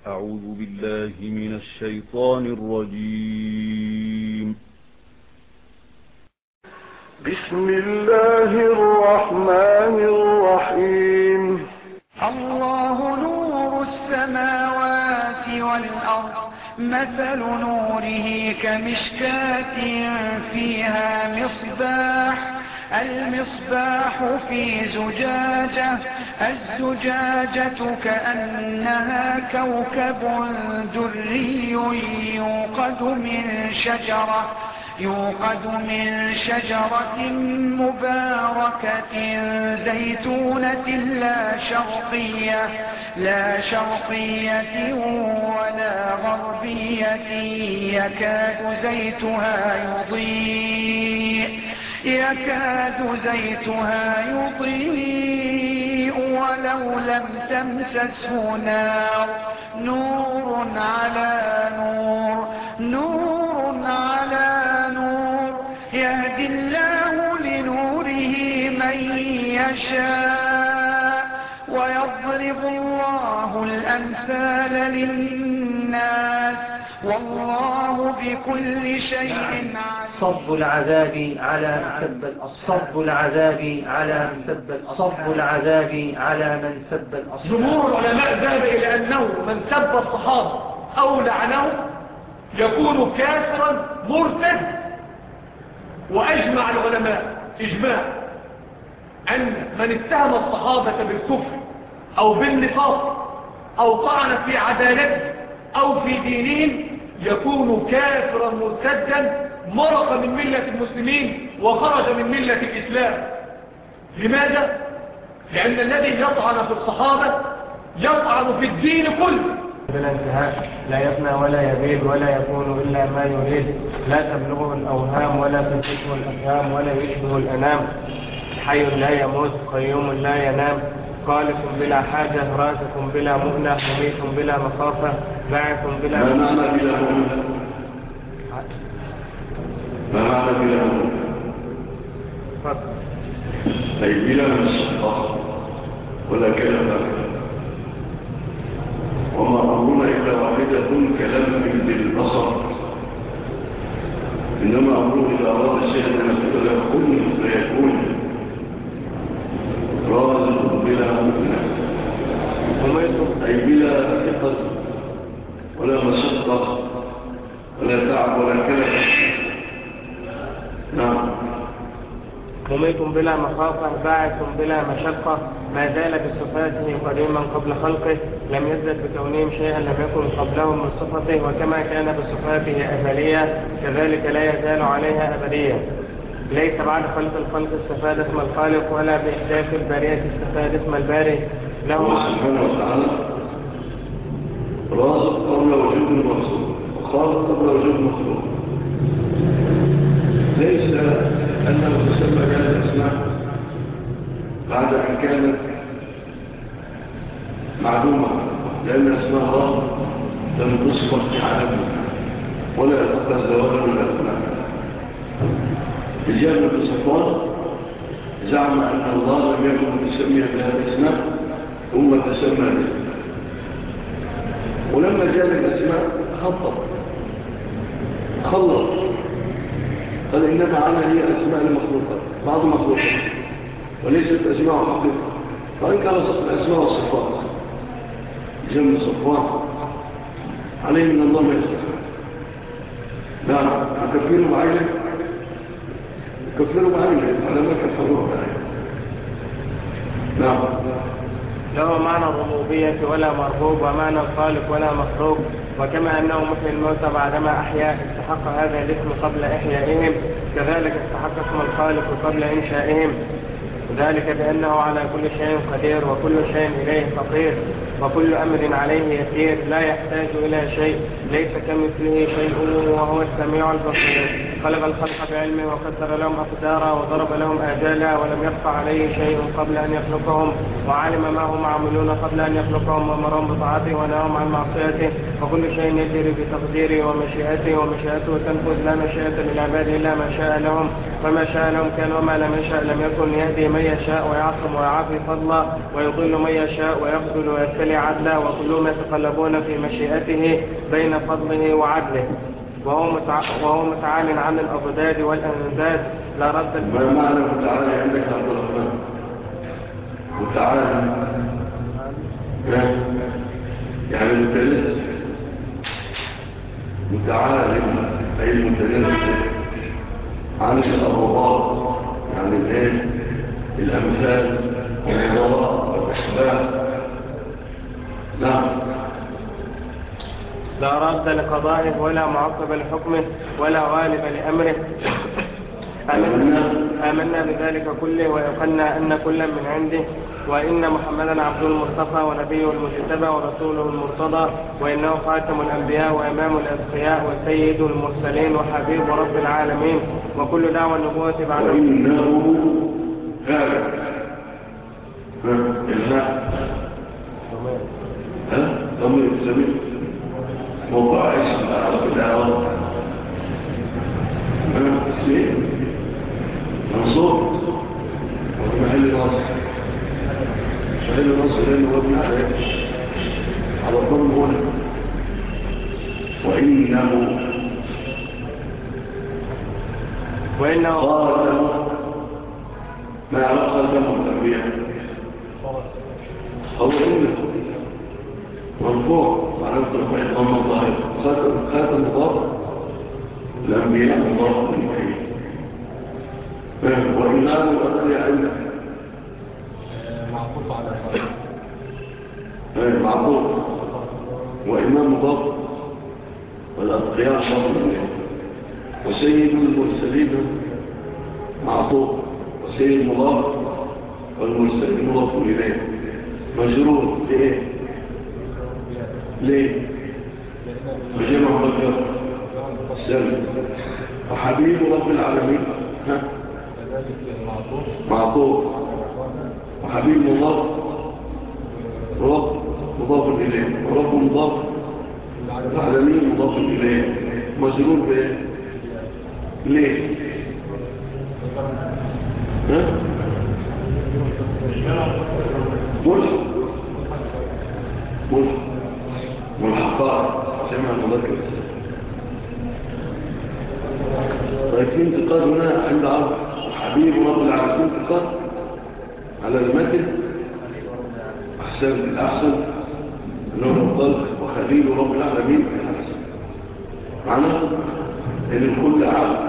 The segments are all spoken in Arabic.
أعوذ بالله من الشيطان الرجيم. بسم الله الرحمن الرحيم. الله نور السماوات والأرض، مثل نوره كمشكاة فيها مصباح، المصباح في زجاجة، الزجاجة كأنها كوكب دري يوقد من شجرة مباركة زيتونة لا شرقية ولا غربية، يكاد زيتها يضيء ولو لم تمسسه نار، نور على نور، يهدي الله لنوره من يشاء، ويضرب الله الأمثال للناس، والله بكل شيء عليم. صب العذاب على من سب الأصحاب. جمهور العلماء ذهب إلى أنه من سب الصحابة أو لعنهم يكون كافرا مرتد، وأجمع العلماء إجماع أن من اتهم الصحابة بالكفر أو بالنفاق أو طعن في عدالته أو في دينهم يكون كافرا مرتدا، مرق من ملة المسلمين وخرج من ملة الإسلام. لماذا؟ لأن الذي يطعن في الصحابة يطعن في الدين كله. بلا انتهاء، لا يفنى ولا يبيد ولا يكون إلا ما يريد، لا تبلغه الأوهام ولا تدركه الأفهام ولا يشبه الأنام، حي لا يموت قيوم لا ينام، خالق بلا حاجة رازق بلا مؤنة مميت بلا مخافة باعث بلا ما معنى بلا مؤنة؟ أي بلا مشقة ولا كلمة، وما أمرنا إلا واحدة كلام بالبصر، إنما أمره إذا أراد الشيء أن يقول له كن فيكون، رازق بلا مؤنة أي بلا ثقل ولا مشقة ولا تعب ولا كلمة. نعم. مميت بلا مخافة باعث بلا مشقة، ما زال بصفاته قديما قبل خلقه، لم يزدد بكونهم شيئا لم يكن قبلهم من صفته، وكما كان بصفاته أزلية كذلك لا يزال عليها أبدية. ليس بعد خلق الخلق استفاد اسم الخالق، ولا بإحداث البارية استفاد اسم الباري له سبحانه وتعالى رازق قبل وجود المرزوق، وخالق قبل وجود مخلوق. ليس أنه تسمى هذه الأسماء بعد أن كانت معلومة، لأن أسماء الله لم تصفر في عالمه ولا يتقى الزوال من الأسماء. الجامع بصفات زعم أن الله لم يكن تسمي بهذه الأسماء ثم تسمى به، ولما جاء الأسماء خلط قال إنما عنها هي أسماء المخلوقات، بعض مخلوقات وليست أسماء حقيقة، فأنكر الأسماء والصفات. جمع صفات عليه من الله ما يستحق. نعم. يكفروا بعينه على ما كفروه بعينه. نعم. له معنى الربوبية ولا مربوب، ومعنى الخالق ولا مخلوق، وكما أنه محيي الموتى بعدما أحيا استحق هذا الاسم قبل إحيائهم، كذلك استحق اسم الخالق قبل إنشائهم، ذلك بأنه على كل شيء قدير وكل شيء إليه فقير، وكل أمر عليه يسير، لا يحتاج إلى شيء، ليس كمثله شيء وهو السميع البصير. خلق الخلق بعلمه وقدر لهم أقدارا وضرب لهم آجالا ولم يخفى عليه شيء قبل أن يخلقهم وعلم ما هم عاملون قبل أن يخلقهم وأمرهم بطاعته ونهاهم عن معصيته وكل شيء يجري بتقديره ومشيئته تنفذ لا مشيئة للعباد إلا ما شاء لهم وما شاء لهم كان وما لم يشاء لم يكن يهدي من يشاء ويعصم ويعافي فضلا ويضل من يشاء ويخذل ويبتلي عدلا وكلهم يتقلبون في مشيئته بين فضله وعدله وهو متعال عن الأضداد والأنداد لا رد. ما معنى متعال عندك عبد الرحمن؟ متعال يعني متنزه، متعال أي متنزه عن الأضداد يعني الأمثال والنظراء والأسباب. نعم. لا رد لقضائه ولا معقب لحكمه ولا غالب لأمره. آمنا بذلك كله ويقنا أن كلا من عنده وإن محمدا عبد المصطفى ونبيه المجتبى ورسوله المرتضى وإنه خاتم الأنبياء وإمام الأتقياء وسيد المرسلين وحبيب رب العالمين وكل دعوى النبوة بعد وإنه هذا ضمير سمير موقع اسم أعرف الأعراض اسمه منصوب وفي محل نصر لأنه هو ابن على الضم هنا وإنه خاتم ما يعرف خاتم الأنبياء هو إنه مرفوع على الطرفين ضم الظاهر خاتم مضاف الأنبياء مضاف إليه وإمام الأنبياء عندك معطوف على معطوف وإمام مضاف والأتقياء مضاف إليه وسيد المرسلين معطوف وسيد مضاف والمرسلين مضاف إليه مجرور لإيه؟ ليه؟ بجمع مذكر السلم وحبيب رب العالمين معطوف وحبيب مضاف رب مضاف إليه ورب مضاف العالمين مضاف إليه مجرور بإيه؟ ليه؟ والحقار جمع المذكر السلم. طيب في انتقاد هنا عند عرض حبيب رب العالمين انتقاد على المتن الأحسن أنه الخلق وخليل رب العالمين الأحسن معناه أن الكل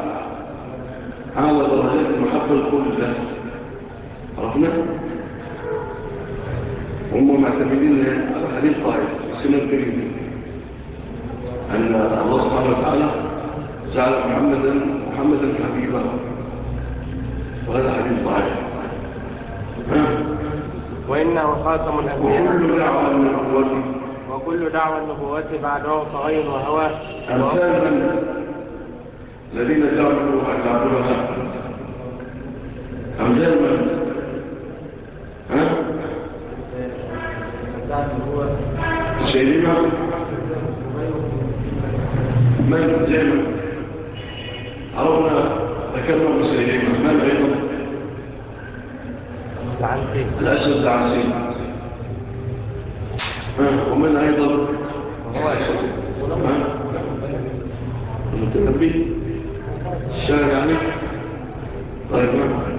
على درجات المحبة الكل له عرفنا؟ هم معتمدين على حديث طائف السنة الكريمة أن الله سبحانه وتعالى جعل محمدا حبيبا وهذا حديث طائف وإنه خاتم الأنبياء وكل دعوة النبوة بعده فغير وهواه أمثال من الذين جعلوا أكعبها أمثال من سيدنا من زيما عرفنا ذكرنا بسيدنا من أيضا الأسود العنسي ومن أيضا المتنبي الشارع يعني طيب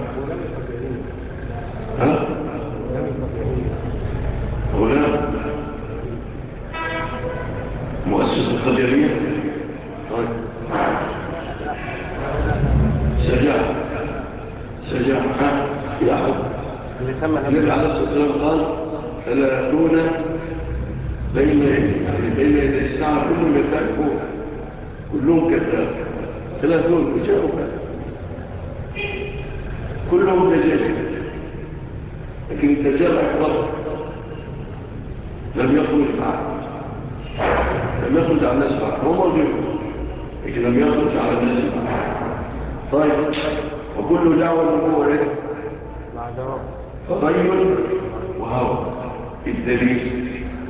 هنا مؤسس القدرية طيب سجاع يا أحد النبي عليه الصلاة والسلام قال 30 بين يدي الساعة كلهم يتعرفون كلهم كذاب 30 وجاءوا كلهم دجاج لكن الدجال أكبر لم يخرج على الناس بعد هو موجود لكن لم يخرج على الناس بعد طيب وكل دعوة هو ايه؟ فغير وهوى. الدليل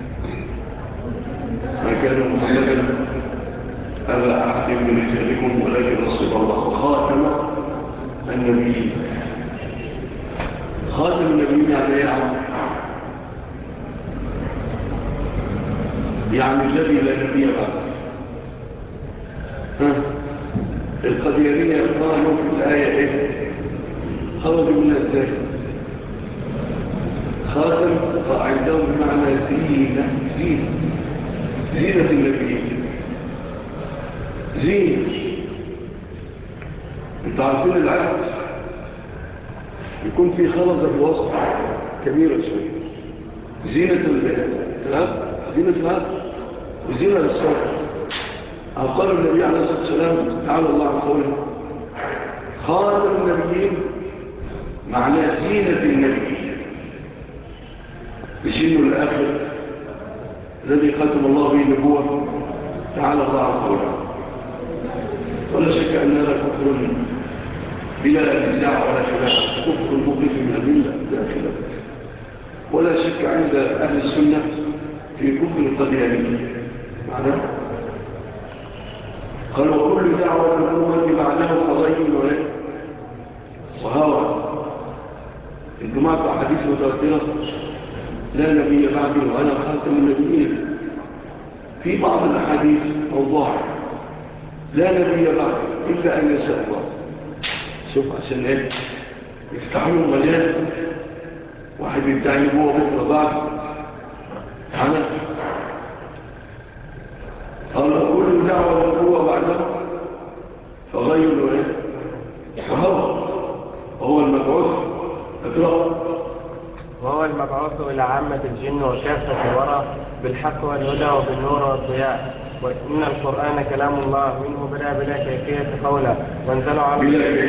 ما كان محمدا أبا أحد من رجالكم ولكن رسول الله وخاتم النبيين. خاتم النبيين يعني ايه يا عم؟ يعني الذي لا نبي بعد. القديرية قالوا في الآية ايه؟ خرجوا منها ازاي؟ خاتم عندهم بمعنى زينة النبيين. زينة. انتوا عارفين العهد يكون في خلصة في الوسط كبيرة شوية. زينة الهب وزينة للصوت. قال النبي عليه الصلاة والسلام تعالى الله عن قوله خاتم النبيين معناه زينة النبيين بشنه الآخر الذي ختم الله به النبوة تعالى الله عن قوله. ولا شك أن هذا كفر بلا نزاع ولا خلاف، كفر مخرج من الملة لا خلاف. ولا شك عند أهل السنة في كفر القديانيين معناه قالوا وكل دعوة الأمة بعده فضيل وهوى. الجماعة في أحاديث متواترة لا نبي بعده وأنا خاتم النبيين. في بعض الأحاديث موضوع لا نبي بعده إلا أن يسأل الله. شوف عشان إيه يفتحوا مجال واحد يدعي هو بكرة بعد أنا قال كل دعوة القوة بعده فغيروا ايه وهو المبعوث وهو المبعوث إلى عامة الجن وكافة الورى بالحق والهدى وبالنور والضياء. وإن القرآن كلام الله منه بلا كيفية قولا وانزلوا على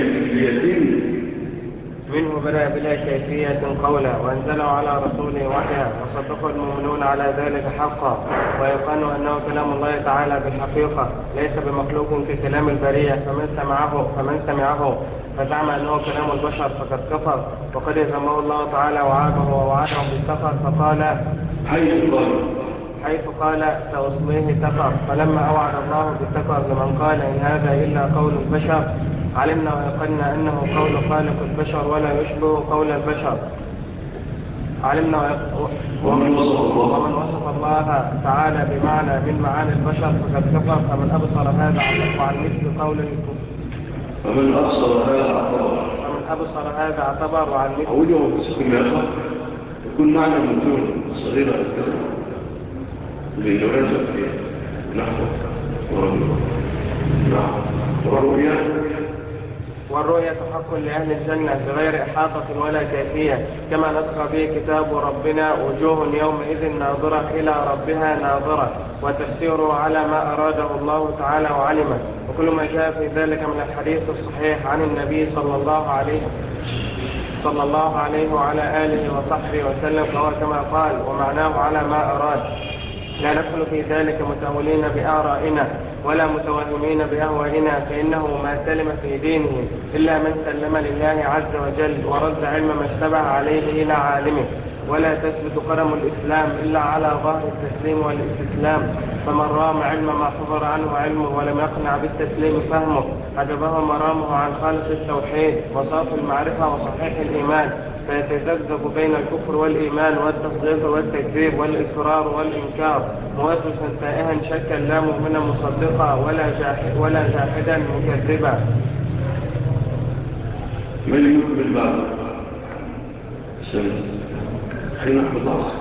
وانزلوا على رسوله وحيا وصدقوا المؤمنون على ذلك حقا. ويقال أنه كلام الله تعالى بالحقيقة ليس بمخلوق ككلام البرية. فمن سمعه فزعم أنه كلام البشر فقد كفر. وقد ذمه الله تعالى وعابه ووعده بالسفر فقال حيث قال سأصليه سفر. فلما أوعد الله بالسفر لمن قال إن هذا إلا قول البشر علمنا ويقلنا أنه قول خالق البشر ولا يشبه قول البشر. علمنا ومن وصف الله تعالى بمعنى من معاني البشر فقد كفر. فمن أبصر هذا عن مثل قول الكفر. فمن أبصر هذا اعتبر وعن مثل أوله استماعه يكون معنى مجهول صغيرة الكلام ليراجع فيه نحو والرؤية حق لأهل الجنة بغير إحاطة ولا كيفية كما نطق به كتاب ربنا وجوه يومئذ ناظرة إلى ربها ناظرة. وتفسيره على ما أراده الله تعالى وعلمه. وكل ما جاء في ذلك من الحديث الصحيح عن النبي صلى الله عليه وعلى آله وصحبه وسلم فهو كما قال ومعناه على ما أراد. لا ندخل في ذلك متأولين بآرائنا ولا متوهمين بأهوائنا. فإنه ما سلم في دينه إلا من سلم لله عز وجل ورد علم ما اشتبه عليه إلى عالمه. ولا تثبت قدم الإسلام إلا على ظهر التسليم والاستسلام. فمن رام علم ما حفر عنه علمه ولم يقنع بالتسليم فهمه حجبه مرامه عن خالص التوحيد وصاف المعرفة وصحيح الإيمان. فيتذبذب بين الكفر والإيمان والتصديق والتكذيب والإصرار والإنكار موسوسا تائها شكا لا مؤمنا مصدقا ولا جاحدا مكذبا. من يقبل بعض سنة حين أحمد عصر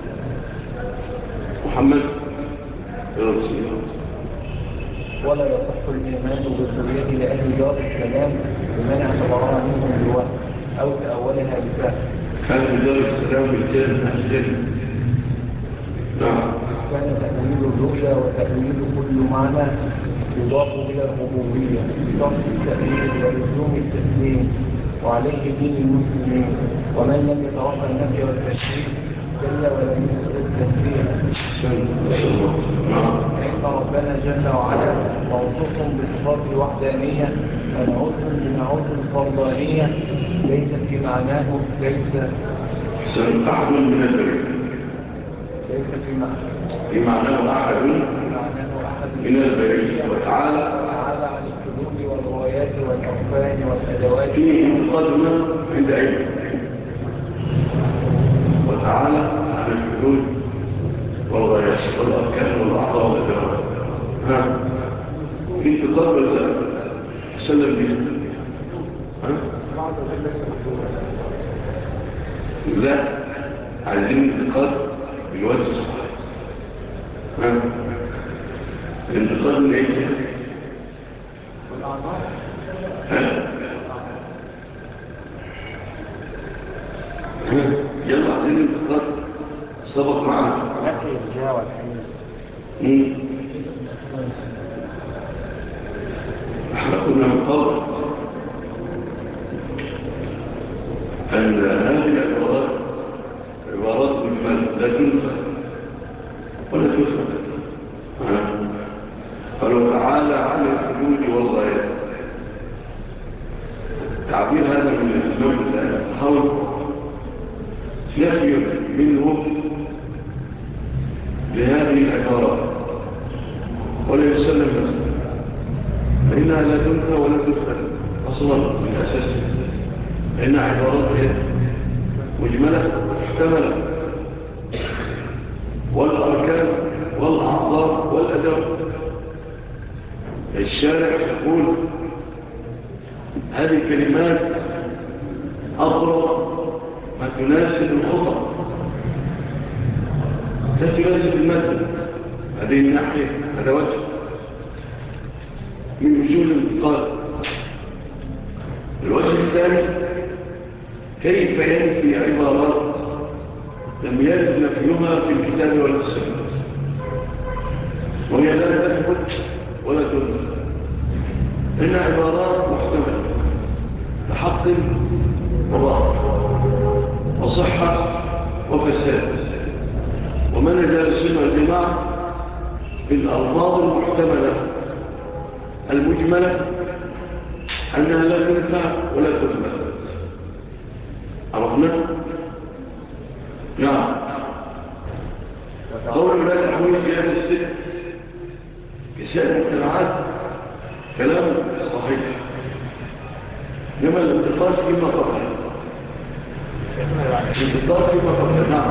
محمد رسول الله. ولا يصح الإيمان بالرؤية لأهل دار السلام بمن اعتبرها منهم بالوهم أو تأولها بفهم. كان دار السلام بالجنة الجنة. نعم. كان تأويل الرؤيا وتأويل كل معنى يضاف إلى الربوبية بصرف التأويل ولزوم التسليم وعليه دين المسلمين. ومن لم يتوقع النفي والتشريك جل ولم يسر التنزيل. فإن ربنا جل وعلا موصوف بصفات الوحدانية ونعوذ الفردانية ليس في معناه أحد من البريد ليس في معناه أحد من البريد وتعالى عن الحدود والغايات والأوفان والأدوات فيه مقدمة عند أيضا وتعالى عن الحدود والغايات والأركان والأعضاء والأدوات. ها في تقبل ده سلم به. لا عايزين انتقاد بالوجه الصحيح. الانتقاد من ايه؟ يلا عايزين انتقاد سبق معنا. نفي الجهة والحنين. احنا كنا من قبل أن هذه العبارات عبارات مجملة لا تنفع ولا تفهم. قالوا تعالى عن الحدود والغايات. تعبير هذا من الإسلام حول نفي منه لهذه العبارات ولا يسلم نفسه فإنها لا تنفع ولا تفهم أصلا من أساسها. إن عبارات مجملة محتملة والأركان والأعضاء والأدوات. الشارع يقول هذه الكلمات أقرب ما تناسب الخطأ لا تناسب المثل. هذه الناحية هذا وجه من وجوه الانتقال. الوجه الثاني كيف ينفي عبارات لم يرد نفيها في الكتاب ولا السنة وهي لا تثبت ولا تنفي. إن عبارات محتملة بحق وباطل وصحة وفساد. ومن جاء السنة والجماعة بالألفاظ المحتملة المجملة أنها لا تنفع ولا تثبت. عرفنا؟ نعم. قول لا تحويل في هذا السن بسائر المجتمعات كلام صحيح. لما الانتقال فيما قبل الانتقال فيما قبل. نعم.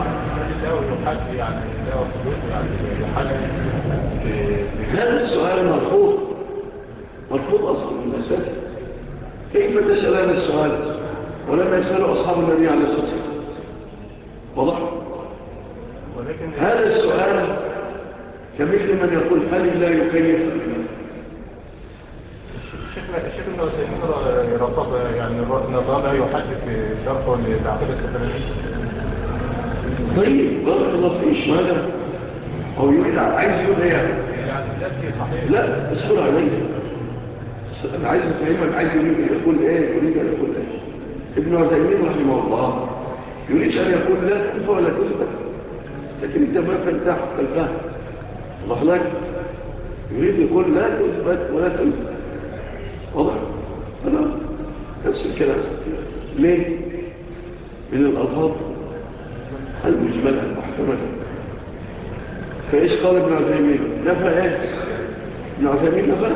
هذا السؤال مرفوض أصلا من الأساس. كيف تسأل هذا السؤال ولما يسأله أصحاب النبي عليه الصلاة والسلام؟ واضح؟ هذا السؤال كمثل من يقول هل الله يكيف؟ شيخنا وسيدنا رطب يعني نظام لا يحدث شرطه لتعقيد السفرية. طيب بارك الله فيش ماذا هو يريد عايز يقول ايه يعني لا اسأل عليه. انا عايز افهمك عايز يقول ايه يريد ان يقول ايه. ابن عثيمين رحمه الله يريد ان يقول لا تنفع ولا تثبت لكن انت ما فهمت حق الفهم. الله لك يريد يقول لا تثبت ولا تثبت. واضح؟ هذا نفس الكلام. ليه؟ من الألفاظ المجملة المحتملة. فإيش قال ابن عثيمين؟ نفى إيه؟ ابن عثيمين نفى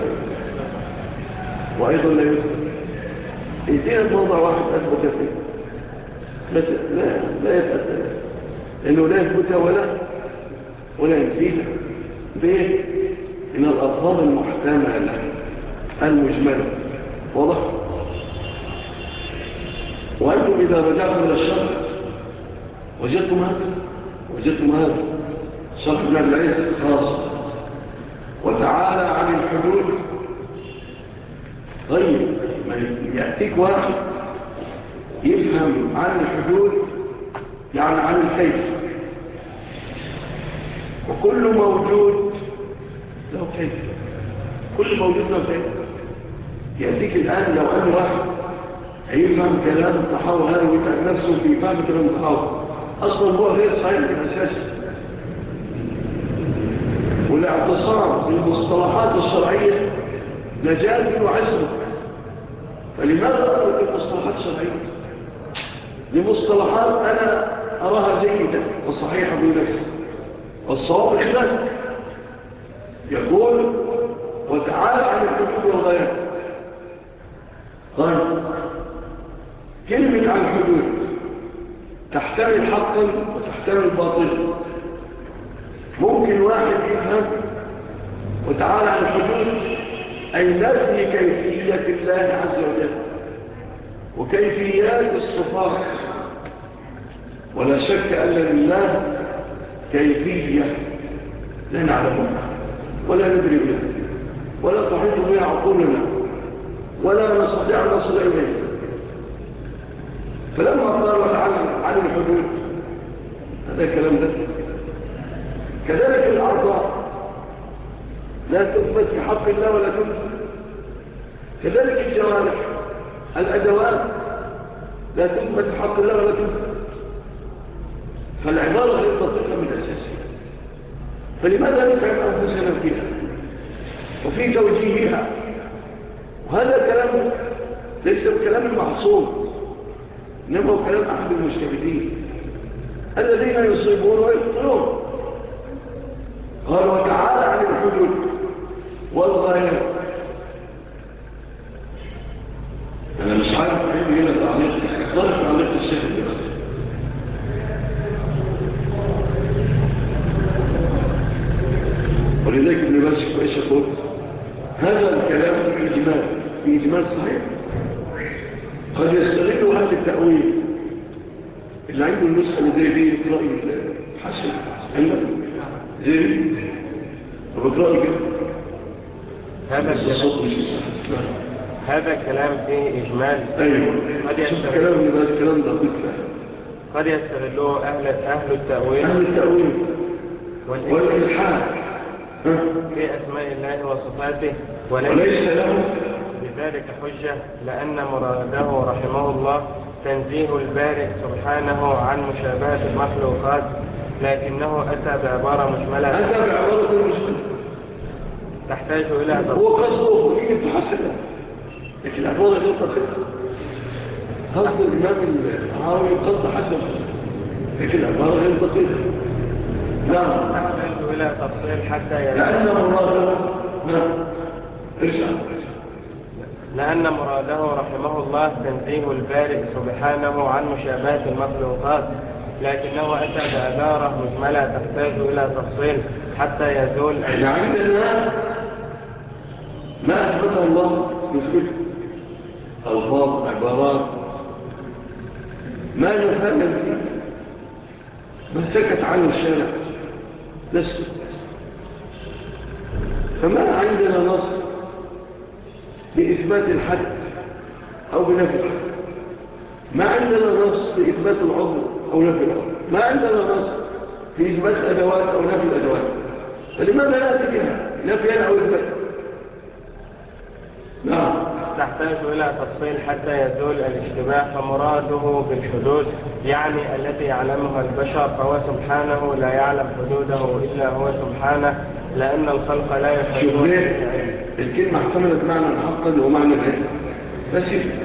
وأيضا لا يثبت. إذن موضع واحد أثبت فيه لا يتأثر لأنه لا يثبت ولا ينفيها. ليه؟ من الألفاظ المحتملة المجملة. واضح؟ وأنتم إذا رجعتم إلى الشرح وجدتم هذا شرح ابن العز خاص وتعالى عن الحدود. طيب ما يأتيك واحد يفهم عن الحدود يعني عن الكيف. وكل موجود له كيف. كل موجود له كيف. يأتيك الآن لو أن واحد هيفهم كلام التحاور هذا ويتعب نفسه في فهم كلام التحاور أصلا هو غير صحيح من أساس. والاعتصام بالمصطلحات الشرعية نجاة وعزم. فلماذا أترك المصطلحات الشرعية؟ لمصطلحات أنا أراها جيدة وصحيحة بنفسي، والصواب خلاف. يقول وتعالى عن الحدود والغايات. طيب كلمة عن الحدود تحتمل حقا وتحتمل باطلا. ممكن واحد يفهم وتعالى عن الحدود أي نفي كيفية الله عز وجل وكيفيات الصفات. ولا شك أن لله كيفية لا نعلمها ولا ندري بها ولا تحيط بها عقولنا ولا نستطيع أن نصل إليها. فلما قال وتعالى عن الحدود هذا الكلام ده. كذلك الأعضاء لا تثبت في حق الله ولا تثبت. كذلك الجوارح الأدوات لا تثبت في حق الله ولا تثبت. فالعبارة غير دقيقة من أساسها. فلماذا نفهم أنفسنا فيها وفي توجيهها؟ وهذا كلام ليس بكلام معصوم، إنما هو كلام أحد المجتهدين الذين يصيبون ويخطئون. قال وتعالى عن الحدود والغايات. أنا مش عارف أحب هنا تعليق ضرف تعليق الشيخ بس. ولذلك ابن باز ايش يقول؟ هذا الكلام في إجمال صحيح. قد يستغل أهل التأويل اللي عنده النسخة زي دي يقرأ الحسن عندك زي دي وبقرأ كده. هذا الكلام فيه إجمال. أيوه شوف كلام ابن باز كلام دقيق. قد يستغلوه أهل التأويل والإلحاد في أسماء الله وصفاته وليس له بذلك حجة، لأن مراده رحمه الله تنزيه البارئ سبحانه عن مشابهة المخلوقات، لكنه أتى بعبارة مجملة تحتاج إلى هو قصده يجب تحسنها، لكن العبارة غير دقيقة. قصد الإمام العاوي قصد حسن، لكن العبارة غير دقيقة. نعم تحتاج إلى تفصيل حتى لأن مراده لأن مراده رحمه الله تنزيه البارئ سبحانه عن مشابهة المخلوقات، لكنه أتى بعبارة مجملة تحتاج إلى تفصيل حتى يزول. احنا عندنا ما أثبته الله يثبته، ألفاظ عبارات ما نفهم فيه، ما سكت عنه الشارع نسكت. فما عندنا نص بإثبات الحد أو بنفي الحد، ما عندنا نص بإثبات العضو أو نفي العضو، ما عندنا نص بإثبات الأدوات أو نفي الأدوات. فلماذا نأتي بها نفيا أو إثبات؟ نعم تحتاج إلى تفصيل حتى يزول الاشتباه. فمراده بالحدود يعني التي يعلمها البشر، فهو سبحانه لا يعلم حدوده إلا هو سبحانه، لأن الخلق لا يحدون بعلم. الكلمة احتملت معنى حقا ومعنى غير بس.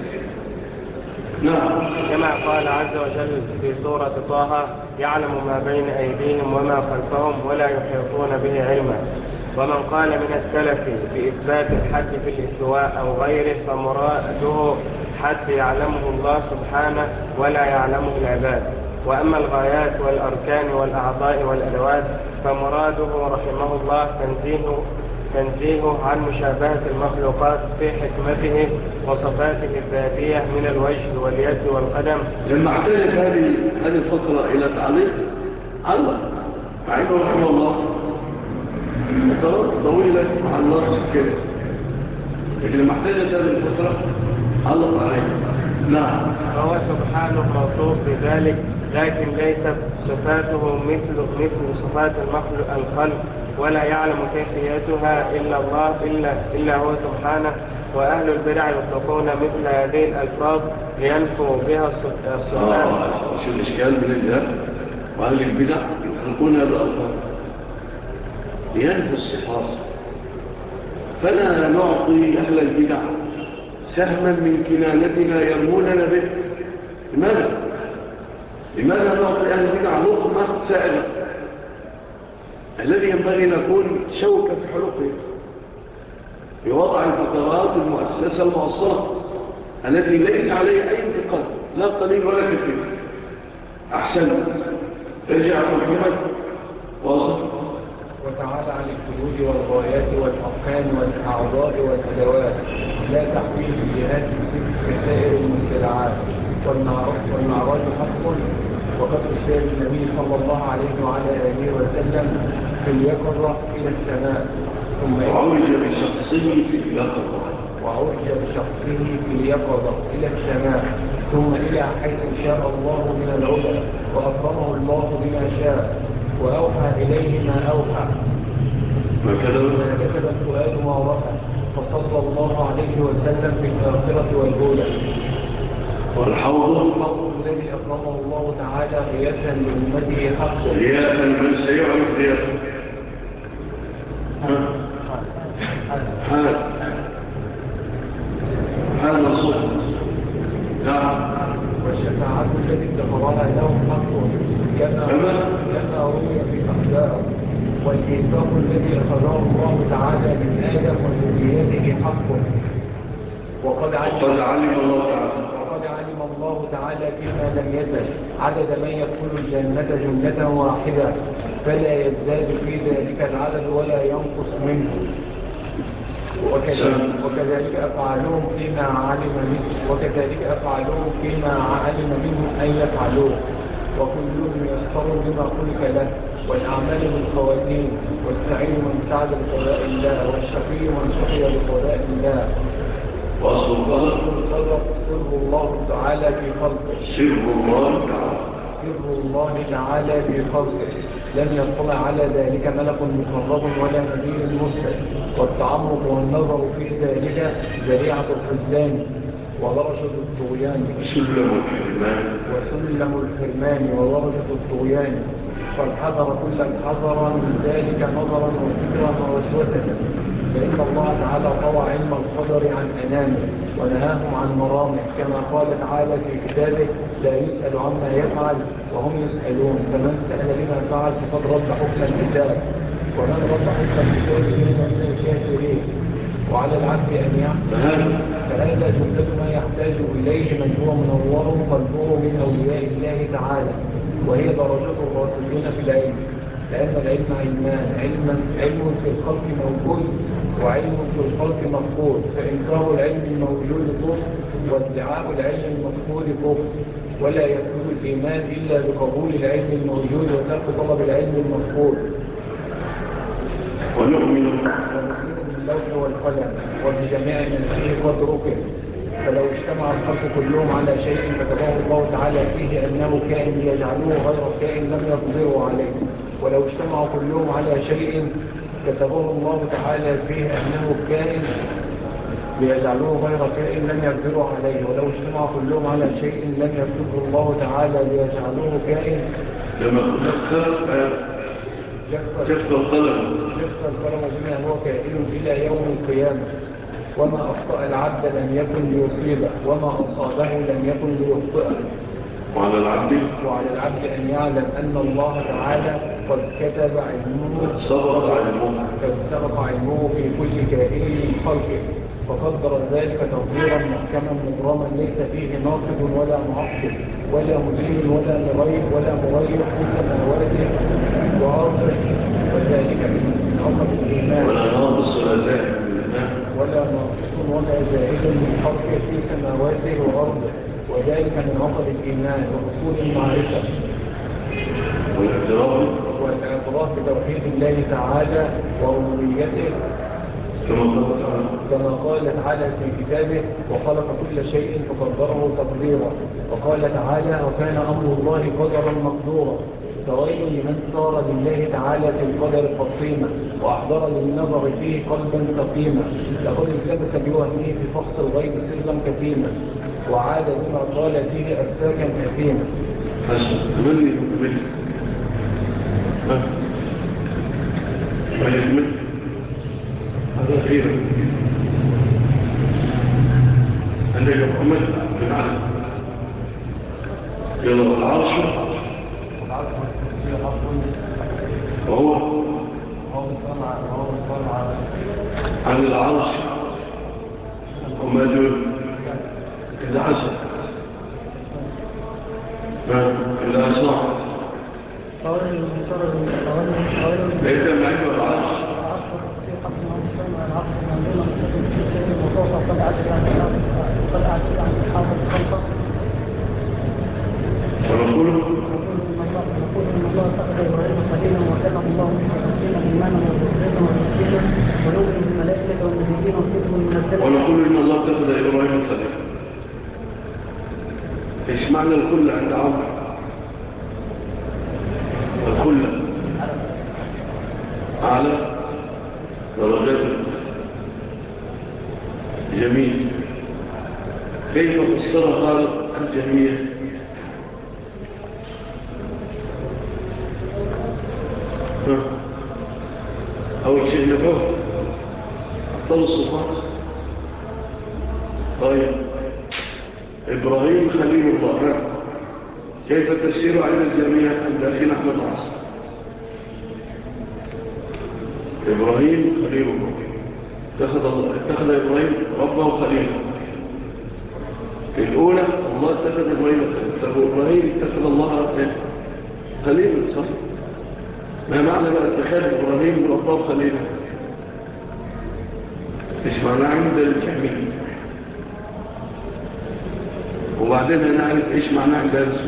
نعم كما قال عز وجل في سورة طه: يعلم ما بين أيديهم وما خلفهم ولا يحيطون به علما. ومن قال من السلف بإثبات الحد في الاستواء أو غيره فمراده حد يعلمه الله سبحانه ولا يعلمه العباد. وأما الغايات والأركان والأعضاء والأدوات فمراده رحمه الله تنزيهه عن مشابهة المخلوقات في حكمته وصفاته الذاتية من الوجه واليد والقدم. لما احتاجت هذه الفقرة إلى تعليق علق عينه رحمه الله فترات طويلة مع النص كده، لكن لما احتاجت هذه الفقرة علق عليه. نعم فهو سبحانه موصوف بذلك، لكن ليست صفاته مثل صفات الخلق، ولا يعلم كيفيتها إلا الله إلا هو سبحانه. وأهل البدع يطلقون مثل هذه الألفاظ لينفوا بها الصفات. شو الإشكال من الجهة؟ وأهل البدع يطلقون هذه الألفاظ لينفوا الصفات. فلا نعطي أهل البدع سهما من كنانتنا يرموننا به. لماذا نعطي أهل البدع لقمة سائلة الذي ينبغي نكون شوكة في حلقه بوضع الفترات المؤسسة المؤصلة التي ليس عليها أي انتقاد لا قليل ولا كثير. أحسن ارجع محمد واصل. وتعالى عن الحدود والغايات والأركان والأعضاء والأدوات لا تحويل الجهات الست كسائر المبتدعات. والمعراج حق وقد أشار النبي صلى الله عليه وعلى آله وسلم في اليقظة إلى السماء ثم وعرج بشخصه في اليقظة إلى السماء ثم إلى حيث شاء الله من العلا وأكرمه الله بما شاء وأوحى إليه ما أوحى ما كتب الفؤاد ما رأى فصلى الله عليه وسلم في الآخرة والأولى. والحوض الذي أكرمه الله تعالى قياسا لأمته حقه قياسا من سيعرف قياسا هذا الصوت. نعم. والشفاعة التي اتخذها له حق كما روي في الأخبار. والإنفاق الذي أخذه الله تعالى من آدم وذريته حق وقد علم الله تعالى فيما لم يزل عدد من يدخل الجنة جملة واحدة فلا يزداد في ذلك العدد ولا ينقص منه. وكذلك أفعلهم فيما علم منهم أن يفعلوه وكلهم يسخر بما خلق له والأعمال بالخواتيم والسعيد من سعد لقضاء الله والشقي من شقي لقضاء الله. وأصل القدر سر الله تعالى في خلقه لم يطلع على ذلك ملك مقرب ولا نبي مرسل. والتعمق والنظر في ذلك ذريعة الخذلان ودرجة الطغيان وسلم الحرمان ودرجة الطغيان. فالحذر كل الحذر من ذلك نظرا وفكرا ووسوسة فإن الله تعالى طوى علم القدر عن أنامه ونهاهم عن مرامه كما قال تعالى في كتابه لا يسأل عما يفعل وهم يسألون فمن سأل بما فعل فقد رد حكم الكتاب ومن رد حكم الكتاب من الكافرين. وعلى العبد أن يعمل فهذا جملة ما يحتاج إليه من هو منور قلبه من أولياء الله تعالى وهي درجات الراسخين في العلم لأن العلم علمان علم في الخلق موجود وعلم في الخلق مفقود فإنكار العلم الموجود كفر وادعاء العلم المفقود كفر ولا يكون الإيمان إلا بقبول العلم الموجود وترك طلب العلم المفقود. ونؤمن باللوح والقلم وبجميع من فيه قد ركب فلو اجتمع الخلق كلهم على شيء كتبه الله تعالى فيه أنه كائن ليجعلوه غير كائن لم يقدروا عليه ولو اجتمعوا كلهم على شيء كتبه الله تعالى فيه أنه كائن ليجعلوه غير كائن لم يقدروا عليه ولو اجتمعوا كلهم على شيء لم يكتبه الله تعالى ليجعلوه كائن لما جف القلم بما هو كائن إلى يوم القيامة. وما أخطأ العبد لم يكن ليصيبه وما أصابه لم يكن ليخطئه. وعلى العبد أن يعلم أن الله تعالى قد كتب علمه سبق علمه في كل كائن من خلقه فقدر ذلك تقديرا محكما مبرما ليس فيه ناقض ولا معقب ولا مزيل ولا مغير في سماواته وأرضه وذلك من عقب الإيمان ولا ناقص ولا زائد من خلقه في سماواته وأرضه وذلك من عقب الإيمان وأصول المعرفة والاعتراف بتوحيد الله تعالى وربوبيته كما قال تعالى في كتابه وخلق كل شيء فقدره تقديرا وقال تعالى وكان أمر الله قدرا مقدورا. فويل لمن صار لله تعالى في القدر قصيما وأحضر للنظر فيه قلبا سقيما لقد التبس بوهمه في فحص الغيب سرا كثيما وعاد بما قال فيه أساكا أثيما. أخيرا النبي محمد بن علي يلا العرش وهو عن العرش وما دون إذا حسن إذا أسرع ليس معك العرش ونقول ان الله اتخذ ابراهيم خليلا وكلم الله موسى تكليما ايمانا وتوحيدا وتوحيدا ونؤمن بالملائكه والنبيين والكتب المنزله ونقول ان الله اتخذ ابراهيم خليلا. ايش معنى الكل عند عمرو؟ الكل اعلى درجات جميل. كيف فسر قال الجميل؟ أول شيء نفهم أفضل الصفات. طيب إبراهيم خليل الله كيف تفسير عند الجميع عند أخينا أحمد العصر؟ إبراهيم خليل الله اتخذ إبراهيم ربه خليلا. الأولى الله اتخذ إبراهيم خليلا، إبراهيم اتخذ الله خليلا صح؟ ما معنى بقى اتخاذ إبراهيم ربه خليلا؟ إيش معنى عند الجميع؟ وبعدين نعرف إيش معنى عند السوء.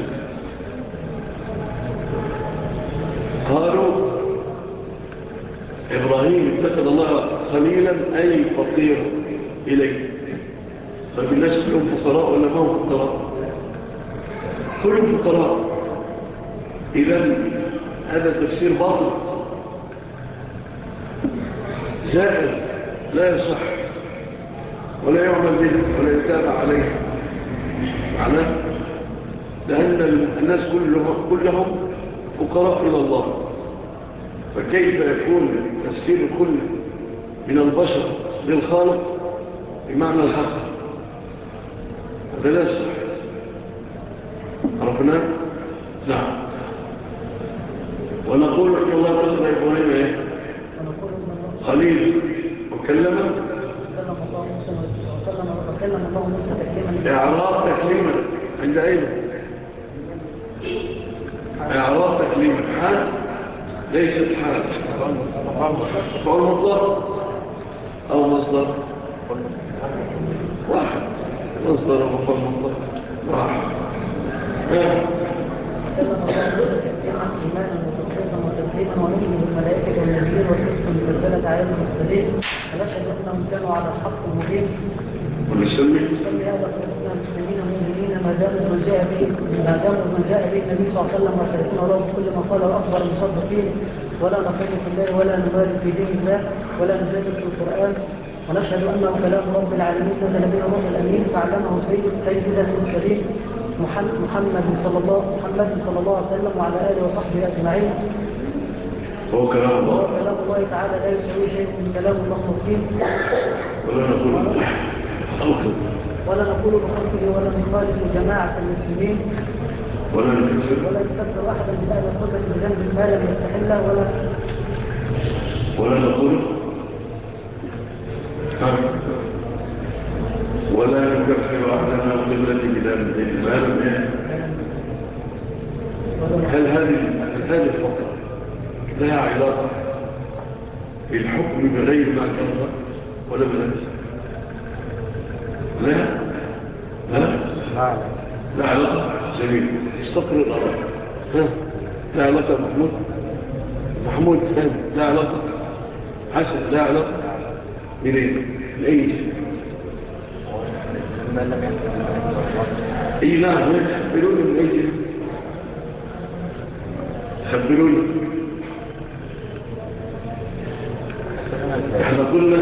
قالوا إبراهيم اتخذ الله خليلا أي فقير إليه. طيب الناس كلهم فقراء ولا ما هم فقراء؟ كلهم فقراء. إذن هذا تفسير باطل زائد لا يصح ولا يعمل به ولا يتابع عليه. معناه لأن الناس كلهم فقراء إلى الله، فكيف يكون تفسير كل من البشر للخالق بمعنى الحق؟ هذا لا يصح. عرفنا؟ نعم. ونقول إن الله اتخذ إبراهيم إيه؟ خليل وكلم الله موسى تكليما. إعراب تكليما عند أين؟ إعراب تكليما حال ليست حال. فعل مطلق أو مصدر واحد. مصدر وفعل مطلق واحد. ونؤمن بالملائكة والنبيين والكتب المنزلة عليهم المرسلين ونشهد أنهم كانوا على الحق المبين. ونسمي هذا خلقنا المسلمين المؤمنين ما داموا من جاء به النبي صلى الله عليه وسلم وشهدنا له بكل ما قاله أخبر المصدقين ولا نقيم في الله ولا نبالغ في دين الله ولا نزادل في القرآن. ونشهد أنه كلام رب العالمين نزل به الروح الأمين فعلمه سيدنا المرسلين محمد صلى الله عليه وسلم وعلى آله وصحبه أجمعين. هو كلام الله تعالى لا يسوي شيء من كلام المخلوقين ولا نقول بخلقه ولا نخالف جماعة المسلمين ولا نكفر أحدا من أهل القدرة بذنب ما لم يستحله ولا نقول ولا نكفر أحدا من القدرة بذنب ما لم يستحله. هل هذه الفقرة لها علاقة بالحكم بغير ما أنزل الله ولا بذلك؟ لا علاقة. جميل. استقر الأرض. لا علاقة. محمود فهم. لا علاقة. حسن لا علاقة. منين؟ الأيج. اي نعم. خبروني من أيج. خبروني. احنا قلنا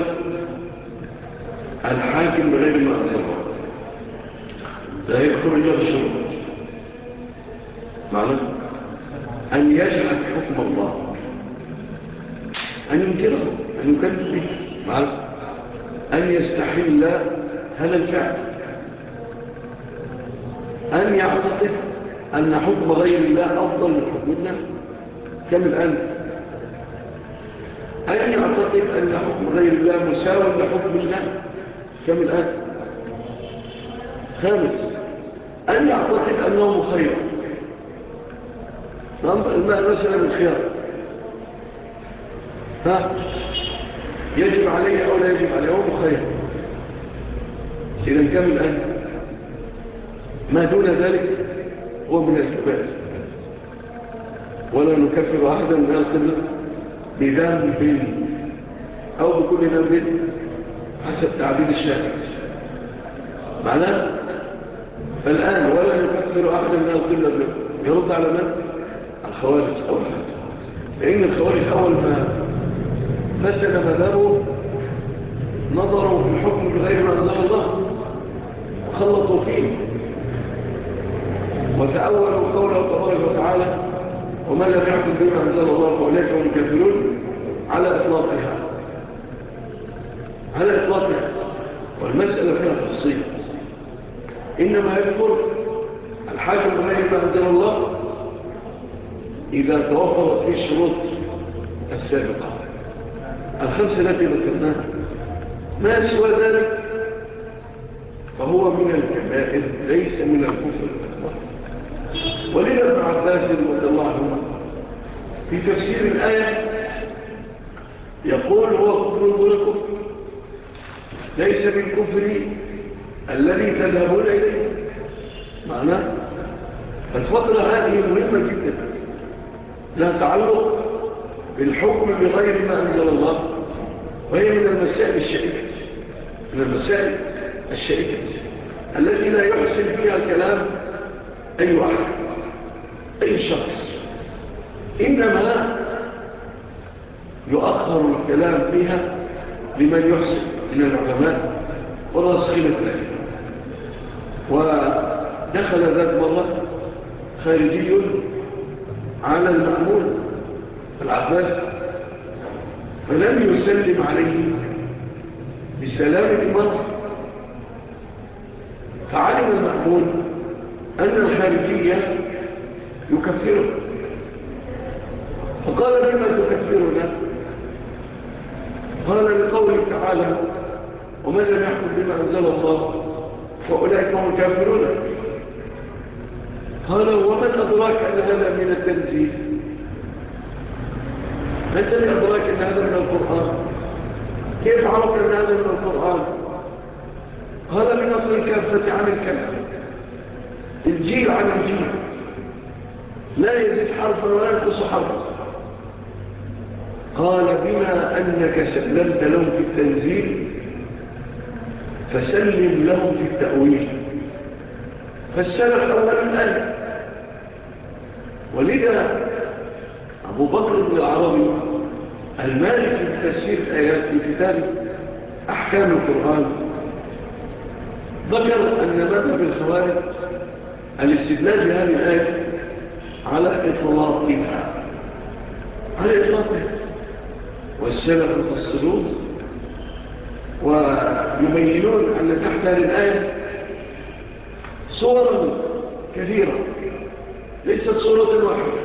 الحاكم بغير ما أنزل الله لا يدخل إلا بالشروط. معنى أن يجعل حكم الله أن ينكره أن يكذب به. معنى أن يستحل هذا الفعل، أن يعتقد أن حكم غير الله أفضل من حكم الله كم الآن، أن يعتقد أن حكم غير الله مساوي لحكم الله كم الآن. خامس، أن يعتقد أنه مخير، المسألة بالخيار، يجب عليه أو لا يجب عليه، هو مخير. إذا كم الآن، ما دون ذلك هو من الكبائر، ولا نكفر أحدا من القبلة بذنب أو بكل ذنب حسب تعبير الشافعي. معناه فالآن ولا نكفر أحدا من القبلة يرد على من؟ الخوارج أول حاجة، لأن الخوارج أول ما فسد مذهبه نظروا في الحكم بغير ما أنزل الله وخلطوا فيه وتأولوا قوله تبارك وتعالى وما لم يحكم بما أنزل الله فأولئك هم الكافرون على إطلاقها، على إطلاقها. والمسألة فيها تفصيل، إنما يكفر الحاكم بغير ما أنزل الله إذا توفرت فيه الشروط السابقة الخمسة التي ذكرناها، ما سوى ذلك فهو من الكبائر ليس من الكفر الأكبر. ولذا ابن عباس رضي الله عنه في تفسير الآية يقول هو كفر دون كفر، ليس بالكفر الذي تذهبون إليه. معناه الفقرة هذه مهمة جدا، لها تعلق بالحكم بغير ما أنزل الله، وهي من المسائل الشائكة، من المسائل الشائكة التي لا يحسن فيها الكلام أي واحد أي شخص، إنما يؤخر الكلام فيها لمن يحسن من العلماء والراسخين في العلم. ودخل ذات مرة خارجي على المأمون العباس فلم يسلم عليه بسلام المرء، فعلم المأمون أن الخارجية يكفره، فقال لما تكفرنا؟ قال بقوله تعالى ومن لم يحكم بما أنزل الله فأولئك هم الكافرون. قال ومن أدراك أن هذا من التنزيل؟ أنت من أدراك أن هذا من القرآن؟ كيف عرفت أن هذا من القرآن؟ قال من أصل الكافة عن الكافة، الجيل عن الجيل، لا يزيد حرفا ولا ينقص حرفا. قال بما أنك سلمت لهم في التنزيل فسلم لهم في التأويل، فالسلف أول الآية. ولذا أبو بكر بن العربي المالكي في تفسير الآيات في كتابه أحكام القرآن ذكر أن مذهب الخوارج الاستدلال بهذه الآية على إطلاقها، على إطلاقها، والسلف يفصلون ويبينون أن تحت هذه الآية صورا كثيرة ليست صورة واحدة.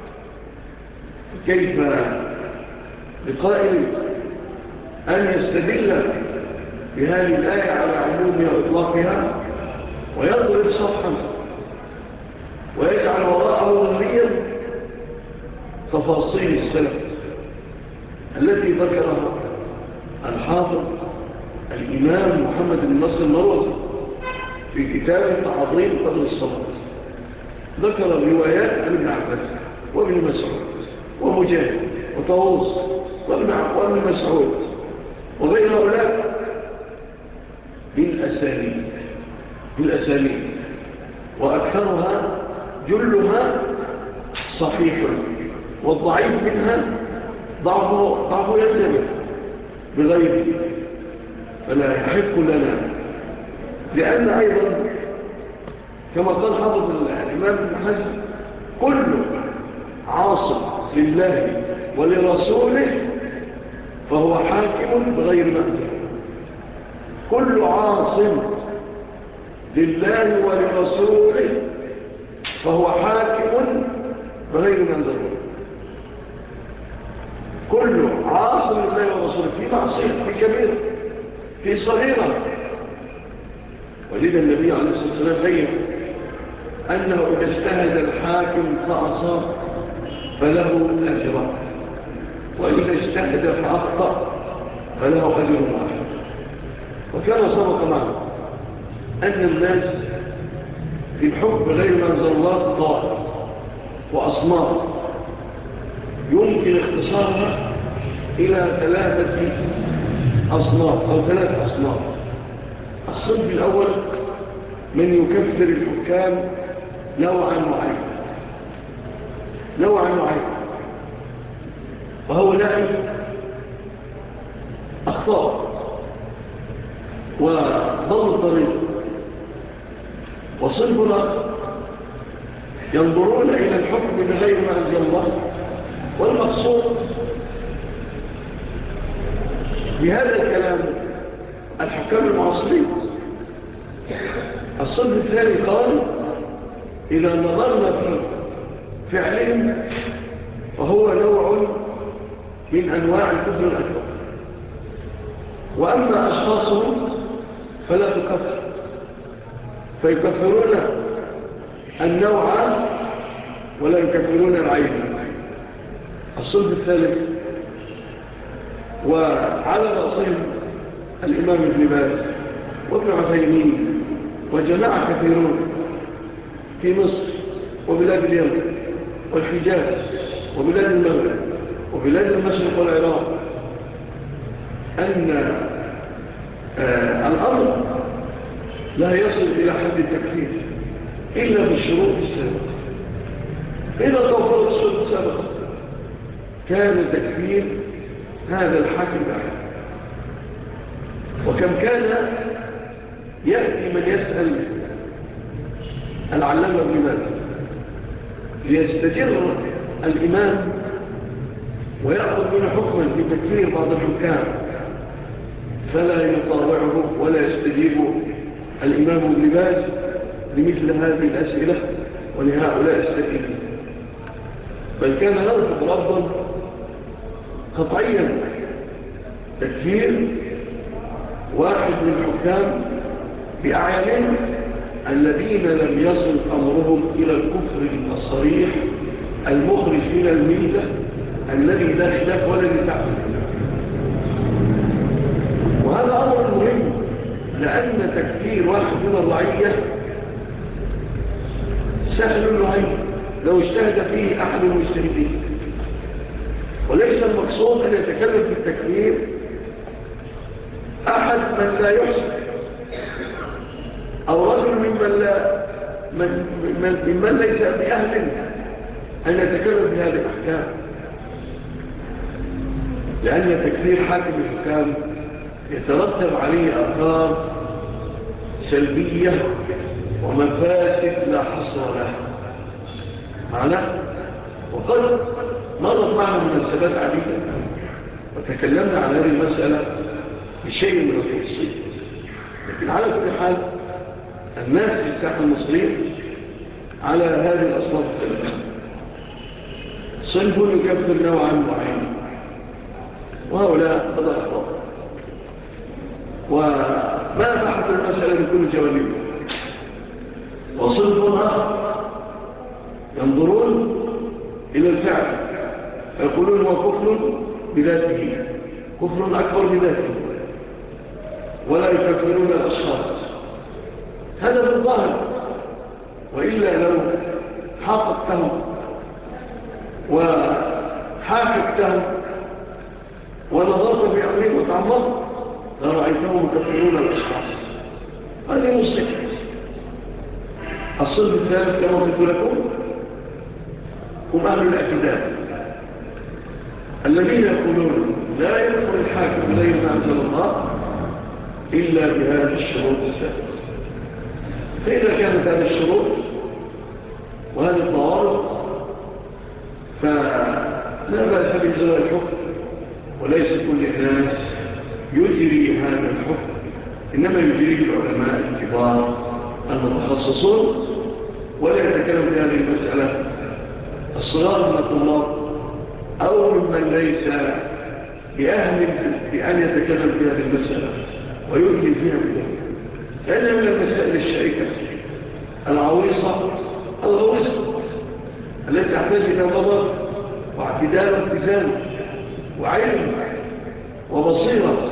كيف لقائل أن يستدل بهذه الآية على عمومها وإطلاقها ويضرب صفحا ويجعل وراءه ظهريا تفاصيل السلف التي ذكرها الحافظ الإمام محمد بن نصر المروزي في كتاب تعظيم قدر الصلاة. ذكر الروايات عن ابن عباس وابن مسعود ومجاهد وطاووس وابن مسعود وغير هؤلاء بالأسانيد، وأكثرها جلها صحيح، والضعيف منها ضعف يندمج بغيره، فلا يحق لنا، لأن أيضا كما قال حافظ الإمام ابن حزم كل عاصم لله ولرسوله فهو حاكم بغير ما أنزل. كل عاص لله ولرسوله فهو حاكم بغير ما أنزل الله. كل عاص لله ورسوله في معصية، في كبيرة، في صغيرة. ولذا النبي عليه الصلاة والسلام بين أنه إذا اجتهد الحاكم فأصاب فله أجر، وإذا اجتهد فأخطأ فله أجر واحد. وكان سبق معنا أن الناس في الحكم غير ما أنزل الله طائف وأصناف يمكن اختصارها إلى 3 أصناف أو 3 أصناف. الصنف الأول من يكفر الحكام نوعا معين، وهو لا أخطاء وضل الطريق. وصنف آخر ينظرون إلى الحكم بغير ما أنزل الله، والمقصود بهذا الكلام الحكام المعاصرين. الصنف الثاني قال إذا نظرنا في فعلهم فهو نوع من أنواع الكفر الأكبر، وأما أشخاصهم فلا تكفر، فيكفرون النوع ولا يكفرون العين. الصنف الثالث وعلى رأسهم الإمام ابن باز وابن عثيمين وجماعة كثيرون في مصر وبلاد اليمن والحجاز وبلاد المغرب وبلاد المشرق والعراق، أن الأمر لا يصل إلى حد التكفير إلا بالشروط السابقة. إذا توفرت الشروط السابقة كان تكفير هذا الحاكم أحد. وكم كان يأتي من يسأل العلامة ابن باز ليستجر الإمام ويأخذ منه حكما بتكفير بعض الحكام، فلا يطاوعه ولا يستجيب الإمام ابن باز لمثل هذه الأسئلة ولهؤلاء السائلين، بل كان يرفض رفضا قطعيا تكفير واحد من الحكام بأعيانهم الذين لم يصل أمرهم إلى الكفر الصريح المخرج من الملة الذي لا خلاف ولا نزاع. وهذا أمر مهم، لأن تكفير واحد من الرعية سهل الرعية لو اجتهد فيه أحد المجتهدين، وليس المقصود أن يتكلم في التكفير أحد من لا يحسن أو رجل ممن ليس بأهل أن يتكلم في هذه الأحكام، لأن تكفير حاكم الحكام يترتب عليه آثار سلبية ومفاسد لا حصر لها معنا. وقد مرت معنا مناسبات عديدة وتكلمنا عن هذه المسألة بشيء من التفصيل، لكن على كل حال الناس في الساحة المصرية على هذه الأصناف الثلاثة. صنف يكفر نوعا معين وهؤلاء قد أخطأوا، وما بحث المسألة بكل جوانبه. وصنف آخر ينظرون إلى الفعل يقولون هو كفر بذاته، كفر أكبر بذاته، ولا يكفرون الأشخاص. هذا بالظاهر، وإلا لو حققتهم وحاكمتهم ونظرت بأمرهم وتعمضت لرأيتهم يكفرون الأشخاص. هذه مصيبة. الصنف الثالث كما قلت لكم هم أهل الاعتداء الذين يقولون لا يدخل الحاكم غير ما أنزل الله إلا بهذه الشروط السابقة. فإذا كانت هذه الشروط وهذه الضوابط فلا بأس بإجراء الحكم، وليس كل الناس يجري هذا الحكم إنما يجريه العلماء الكبار المتخصصون، ولا يتكلم في هذه المسألة الصغار من الطلاب أو ممن ليس بأهل بأن يتكلم في هذه المسألة ويؤذي فيها بدون، لأن من المسائل الشائكة العويصة الغويصة التي تحتاج إلى نظر واعتدال واتزان وعلم وبصيرة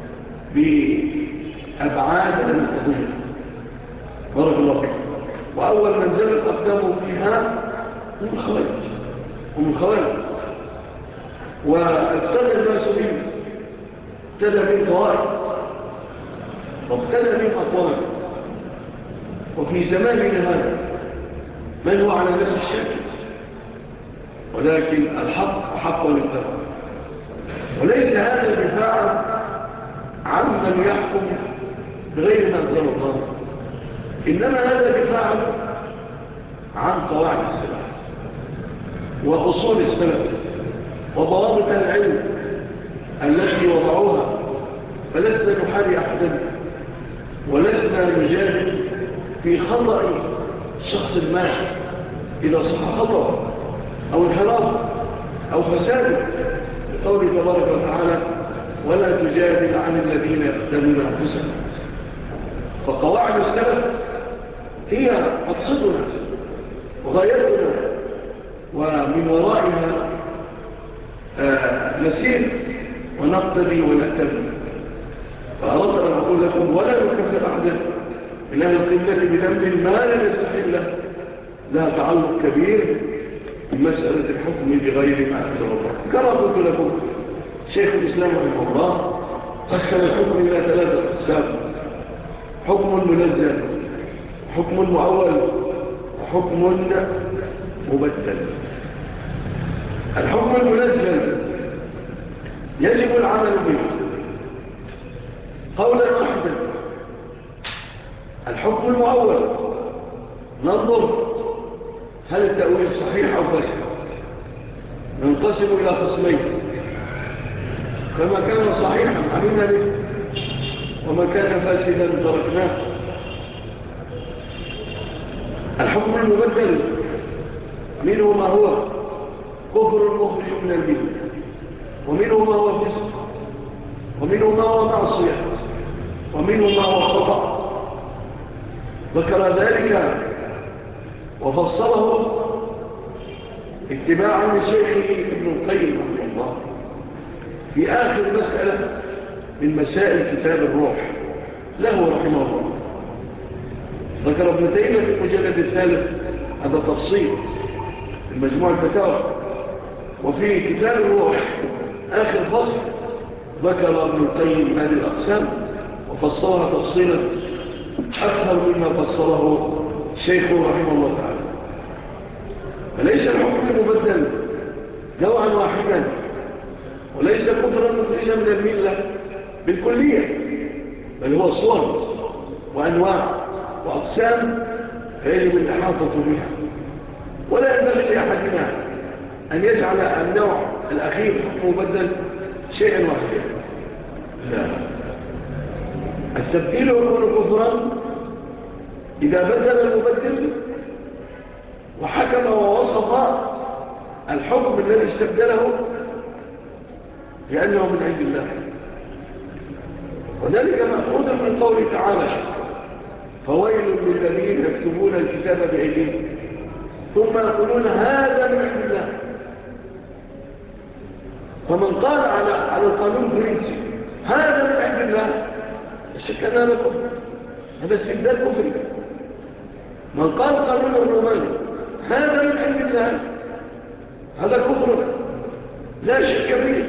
بأبعاد القضية. بارك الله فيك. وأول من زلت أقدامه فيها هم الخوارج وابتدى الناس بهم، ابتدى بهم طوائف وابتدى بهم أقوام. وفي زماننا هذا من هو على نفس الشكل، ولكن الحق حق للتبع، وليس هذا دفاعا عن من يحكم بغير ما أنزل الله، إنما هذا دفاعا عن قواعد السلف وأصول السلف وضوابط العلم التي وضعوها. فلسنا نحاري أحدا ولسنا نجادل في خطأ شخص ما إذا صح خطأ أو انحراف أو فساد، بقوله تبارك وتعالى ولا تجادل عن الذين يقتلون أنفسهم. فقواعد السلف هي مقصدنا وغايتنا، ومن ورائها نسير ونقتدي ونأتمي. فأردت أن أقول لكم ولا نكفر أحدا من أهل القبلة بذنب ما لا يستحل له، لها تعلق كبير بمسألة الحكم بغير ما أنزل الله. كما قلت لكم شيخ الإسلام رحمه الله قسم الحكم إلى 3 أقسام: حكم منزل، حكم مؤول، وحكم مبدل. الحكم المنزل يجب العمل به قولا واحدا. الحكم المؤول ننظر هل التأويل صحيح أو فاسد، ننقسم إلى قسمين: فما كان صحيحا عملنا به، وما كان فاسدا تركناه. الحكم المبدل منه ما هو كفر مخرج من الملة، ومنه ما هو فسق، ومنه ما هو معصية، ومنه ما هو خطأ. ذكر ذلك وفصله اتباعا لشيخه ابن القيم رحمه الله في آخر مسألة من مسائل كتاب الروح له رحمه الله. ذكر ابن تيمية في المجلد الثالث هذا تفصيل في مجموع الفتاوى. وفي كتاب الروح آخر فصل ذكر ابن القيم هذه الأقسام وفصلها تفصيلا أكثر مما فصله شيخه رحمه الله تعالى. فليس الحكم المبدل نوعا واحدا، وليس كفرا مخرجا من الملة بالكلية، بل هو صور وأنواع وأقسام فيجب الإحاطة بها. ولا ينبغي لأحدنا أن يجعل النوع الأخير حكم مبدل شيئا واحدا، لا. التبديل يكون كفرا إذا بدل المبدل وحكم ووصف الحكم الذي استبدله لأنه من عند الله. وذلك مأخوذ من قوله تعالى فويل للذين يكتبون الكتاب بأيديهم ثم يقولون هذا من عند الله. فمن قال على القانون الفرنسي هذا من عند الله شكنا لكم، هذا استبدال كفري. من قال قانون الروماني هذا من عند الله هذا كفر لا شك فيه.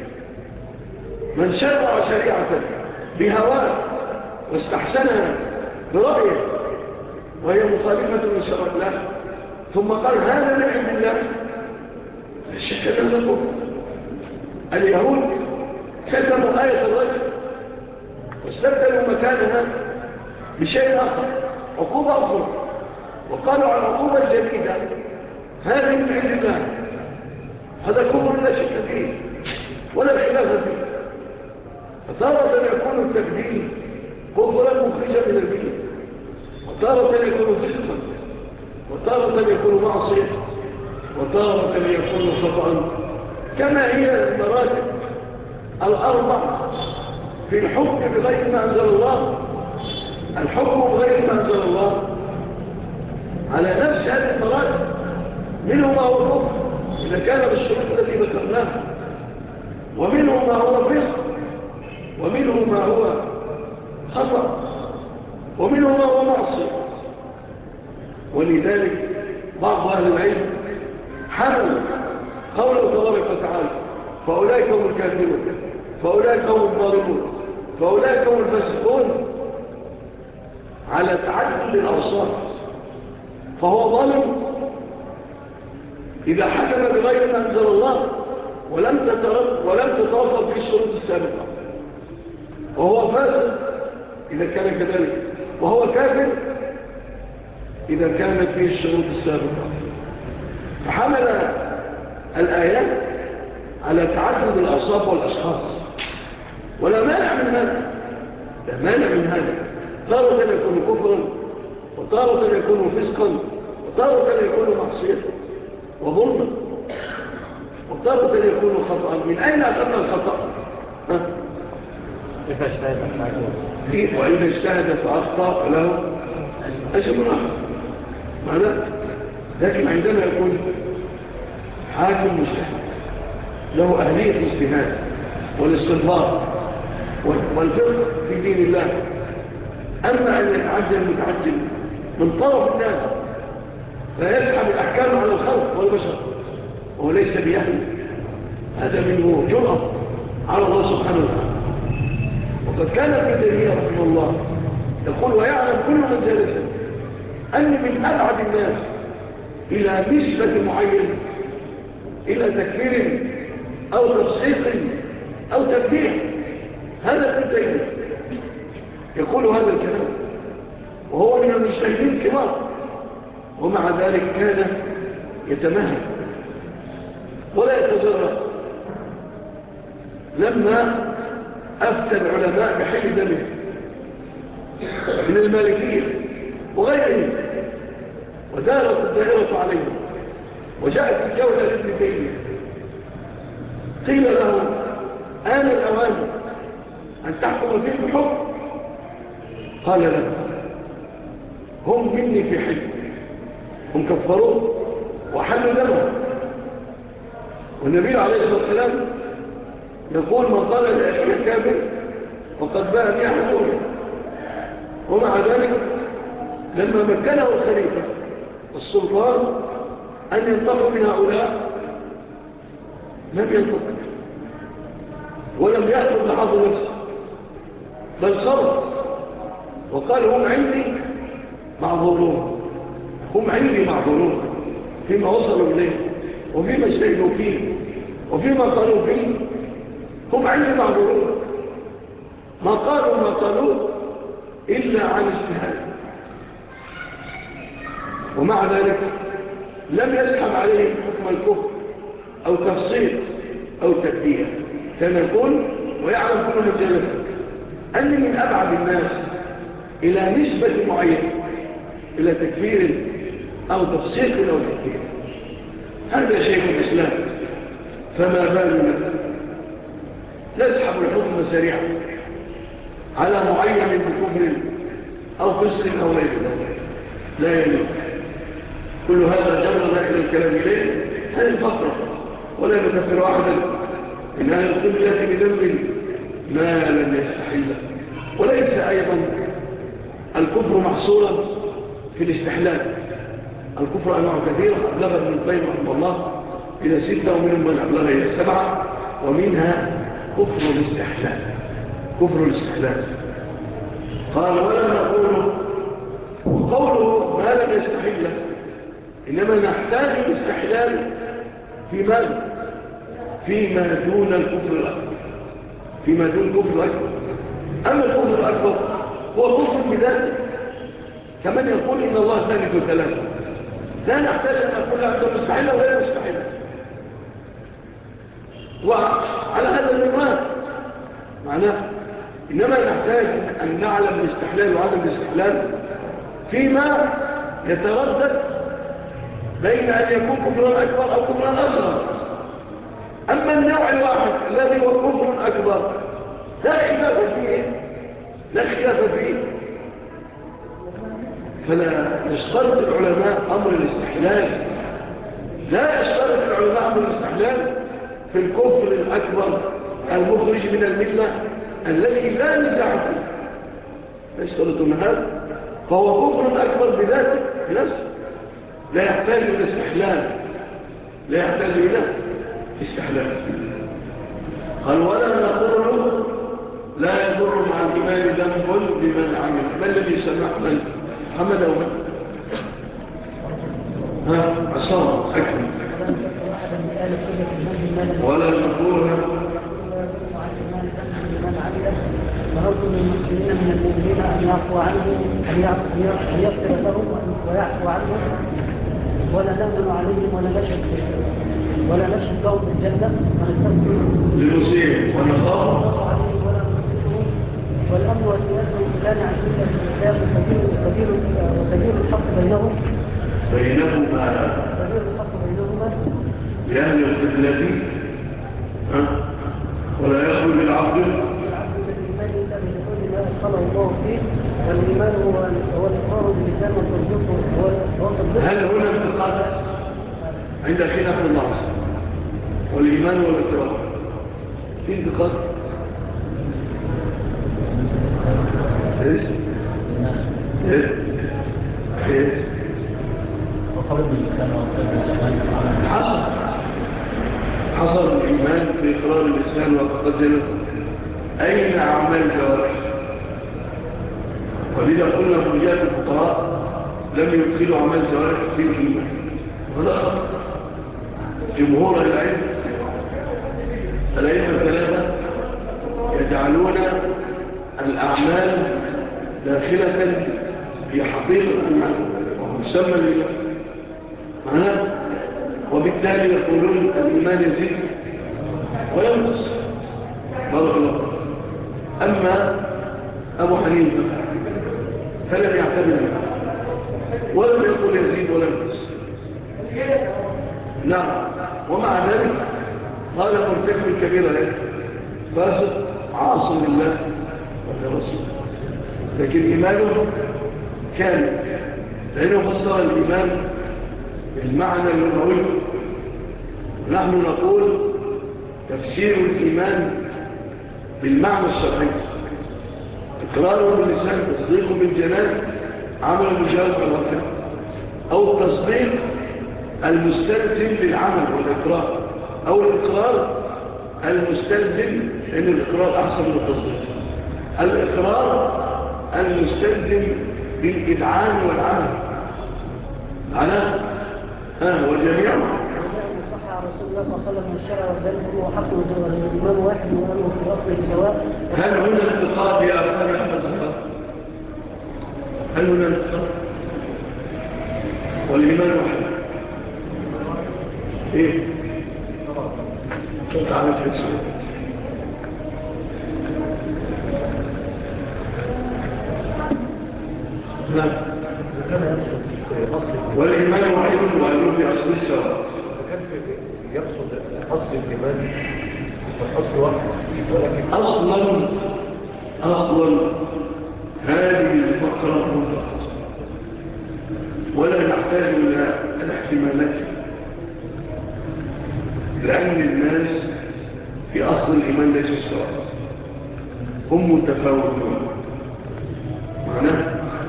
من شرع شريعة بهواه واستحسنها برأيه وهي مخالفة من شرع الله ثم قال هذا من عند الله لا شك أنه كفر. اليهود كتبوا آية الرجل واستبدلوا مكانها بشيء آخر، عقوبة أخرى، وقالوا على العقوبة الجديدة هذه من عند الله. هذا كفر لا شك فيه ولا خلاف فيه. فتارة يكون التبديل كفرا مخرجا من الملة، وتارة يكون فسقا، وتارة يكون معصية، وتارة يكون خطأ، كما هي المراتب الأربع في الحكم بغير ما أنزل الله. الحكم بغير ما أنزل الله على نفس هذه المراتب، منه ما هو كفر إذا كان بالشروط التي ذكرناها، ومنه ما هو فسق، ومنه ما هو خطأ، ومنه ما هو معصية. ولذلك بعض أهل العلم حمل قوله تبارك وتعالى فأولئك هم الكافرون، فأولئك هم الظالمون، فأولئك هم الفاسقون على تعدد الأوصاف. فهو ظالم إذا حكم بغير ما أنزل الله ولم تتوفر في الشروط السابقة، وهو فاسق إذا كان كذلك، وهو كافر إذا كانت فيه الشروط السابقة. فحمل الآيات على تعدد الأوصاف والأشخاص، ولا مانع من هذا، لا مانع من هذا. تارة يكون كفرا، وتارة يكون فسقا، وتارة يكون معصية وظلما، وتارة يكون خطأ. من أين أخذنا الخطأ؟ إذا اجتهد الحاكم، وإذا اجتهد فأخطأ فله أجر واحد. ماذا؟ لكن عندما يكون حاكم مجتهد له أهلية الاجتهاد والاستنباط والفقه في دين الله، أما أن يتعجل متعجل من طرف الناس فيسحب الأحكام على الخلق والبشر وهو ليس بيهل، هذا منه جرأة على الله سبحانه وتعالى. وقد كان ابن تيمية رحمه الله يقول ويعلم كل من جالس أن من أبعد الناس إلى نسبة معين إلى تكفير أو تفسيق أو تكبير، هذا ابن تيمية يقول هذا الكلام وهو من المجتهدين الكبار، ومع ذلك كان يتمهل ولا يتجرأ. لما أفتى العلماء بحل دمه من المالكية وغيرهم ودارت الدائرة عليهم وجاءت الجولة لابن تيمية، قيل له آن الأوان أن تحكم فيه بحكم، قال لا، هم مني في حل، هم كفروه وحلوا دمه. والنبي عليه الصلاة والسلام يقول من قال لأخيه كافر وقد باء بأحكمه. ومع ذلك لما مكنه الخليفة السلطان أن ينطق من هؤلاء لم ينطق ولم يأخذ لحظ نفسه، بل صبر وقال هم عندي معذورون، هم عندي معذورون فيما وصلوا إليه وفيما اجتهدوا فيه وفيما قالوا فيه، هم عندي معذورون، ما قالوا إلا عن اجتهاد. ومع ذلك لم يسحب عليهم حكم الكفر أو تفصيل أو تبديل، كان يقول ويعلم كل من جلس أني من أبعد الناس إلى نسبة معينة إلى تكفير أو تفصيل أو تكفير. هذا شيء الإسلام، فما بالنا نسحب الحكم سريعا على معين بكفر أو فسق أو غير ذلك، لا يليق. كل هذا جرنا إلى الكلام إليه هذه الفقرة، ولا نكفر أحدا إن أهل القبلة بذنب ما لم يستحله. وليس أيضا الكفر محصورا في الاستحلال، الكفر أنواع كثيرة أبلغ ابن القيم رحمه الله إلى 6 ومنهم من أبلغ إلى 7، ومنها كفر الاستحلال. كفر الاستحلال قال ولا نقول قوله ما لم يستحله، إنما نحتاج الاستحلال في ماذا؟ فيما دون الكفر الأكبر، فيما دون الكفر الأكبر. أما الكفر الأكبر هو كفر بذاته، كمن يقول إن الله ثالث ثلاثة، لا نحتاج أن نقول عنده مستحيل أو غير مستحيل. وعلى هذا المنوال معناه إنما نحتاج أن نعلم الاستحلال وعدم الاستحلال فيما يتردد بين أن يكون كفرا أكبر أو كفرا أصغر. أما النوع الواحد الذي هو كفر أكبر لا خلاف فيه، لا خلاف فيه، فلا يشترط العلماء أمر الاستحلال، لا يشترط العلماء أمر الاستحلال في الكفر الأكبر المخرج من الملة الذي لا نزاع فيه، لا يشترطون هذا، فهو كفر أكبر بذاته بنفسه لا يحتاج إلى استحلال، لا يحتاج إلى استحلال. قال ولا نقول لا يضر مع الإيمان ذنب بمن عمل. ما الذي سمع من محمد أو من عصام أكمل ولا نقول ونرجو للمسلمين من المؤمنين أن يعفو عنهم، أن يغفر لهم ويعفو عنهم، ولا نأمن عليهم ولا نشهد لهم بالجنة للمسلمين ونخاف عليهم ولا نخافهم، والأمن والسياسة لا نعلمون الإسلام وسبيل الحق بينهما لأهل القبلة ولا يخرج العبد قال الله فيه، والإيمان هو الإقرار باللسان والتصديق. هل هنا انتقاد عند خلاف الله؟ والإيمان هو الإقرار، في انتقاد؟ ايش؟ ايش؟ وقول باللسان والقلب حصل الإيمان في إقرار اللسان وتقدم أين أعمال الجوارح؟ ولذا قلنا في جهة الفقهاء لم يدخلوا أعمال الجوارح في الإيمان، وهذا خطأ. جمهور العلم الأئمة الثلاثة يجعلون الأعمال داخلة في حقيقة الإيمان ومسمى الإيمان معناه، وبالتالي يقولون الإيمان يزيد وينقص. بارك الله. أما أبو حنيفة فلم يعتبر ولم يقول يزيد ولا ينقص. نعم، ومع ذلك قال مرتكب الكبيرة فاسق عاصم لله ولرسوله، لكن إيمانه كان، لأنه فسر الإيمان بالمعنى اللغوي. نحن نقول تفسير الإيمان بالمعنى الشرعي: إقرار باللسان، تصديق بالجنان، عمل بالجوارح والأركان، أو التصديق المستلزم للعمل والإقرار، أو الإقرار المستلزم، لأن الإقرار أحسن من التصديق، الإقرار المستلزم للإذعان والعمل على وجميعه. صح رسول الله صلى الله عليه وسلم من الشرع والدين هو حق والإمام واحد وأنه في أصل سواء. هل هنا انتقاد يا أخي أحمد زهر؟ هل هنا انتقاد؟ والإيمان واحد إيه؟ كنت عارف اسمه لا، والإيمان واحد وأنه في أصل السواء. يقصد أصل الإيمان والأصل واحد، ولكن أصلا هذه الفقرة مطلقة ولا نحتاج إلى الاحتمالات، لأن الناس في أصل الإيمان ليسوا سواء، هم متفاوتون. معناه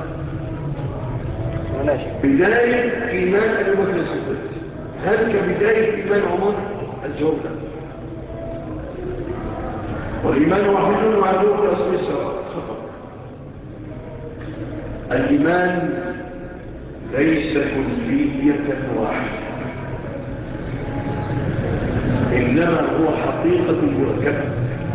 بداية إيمان أبي بكر الصديق هل كبداية إيمان عمر؟ الجواب لا. والإيمان واحد وعلوه في أصل السواء. الإيمان ليس كلية واحدة، إنما هو حقيقة مركبة.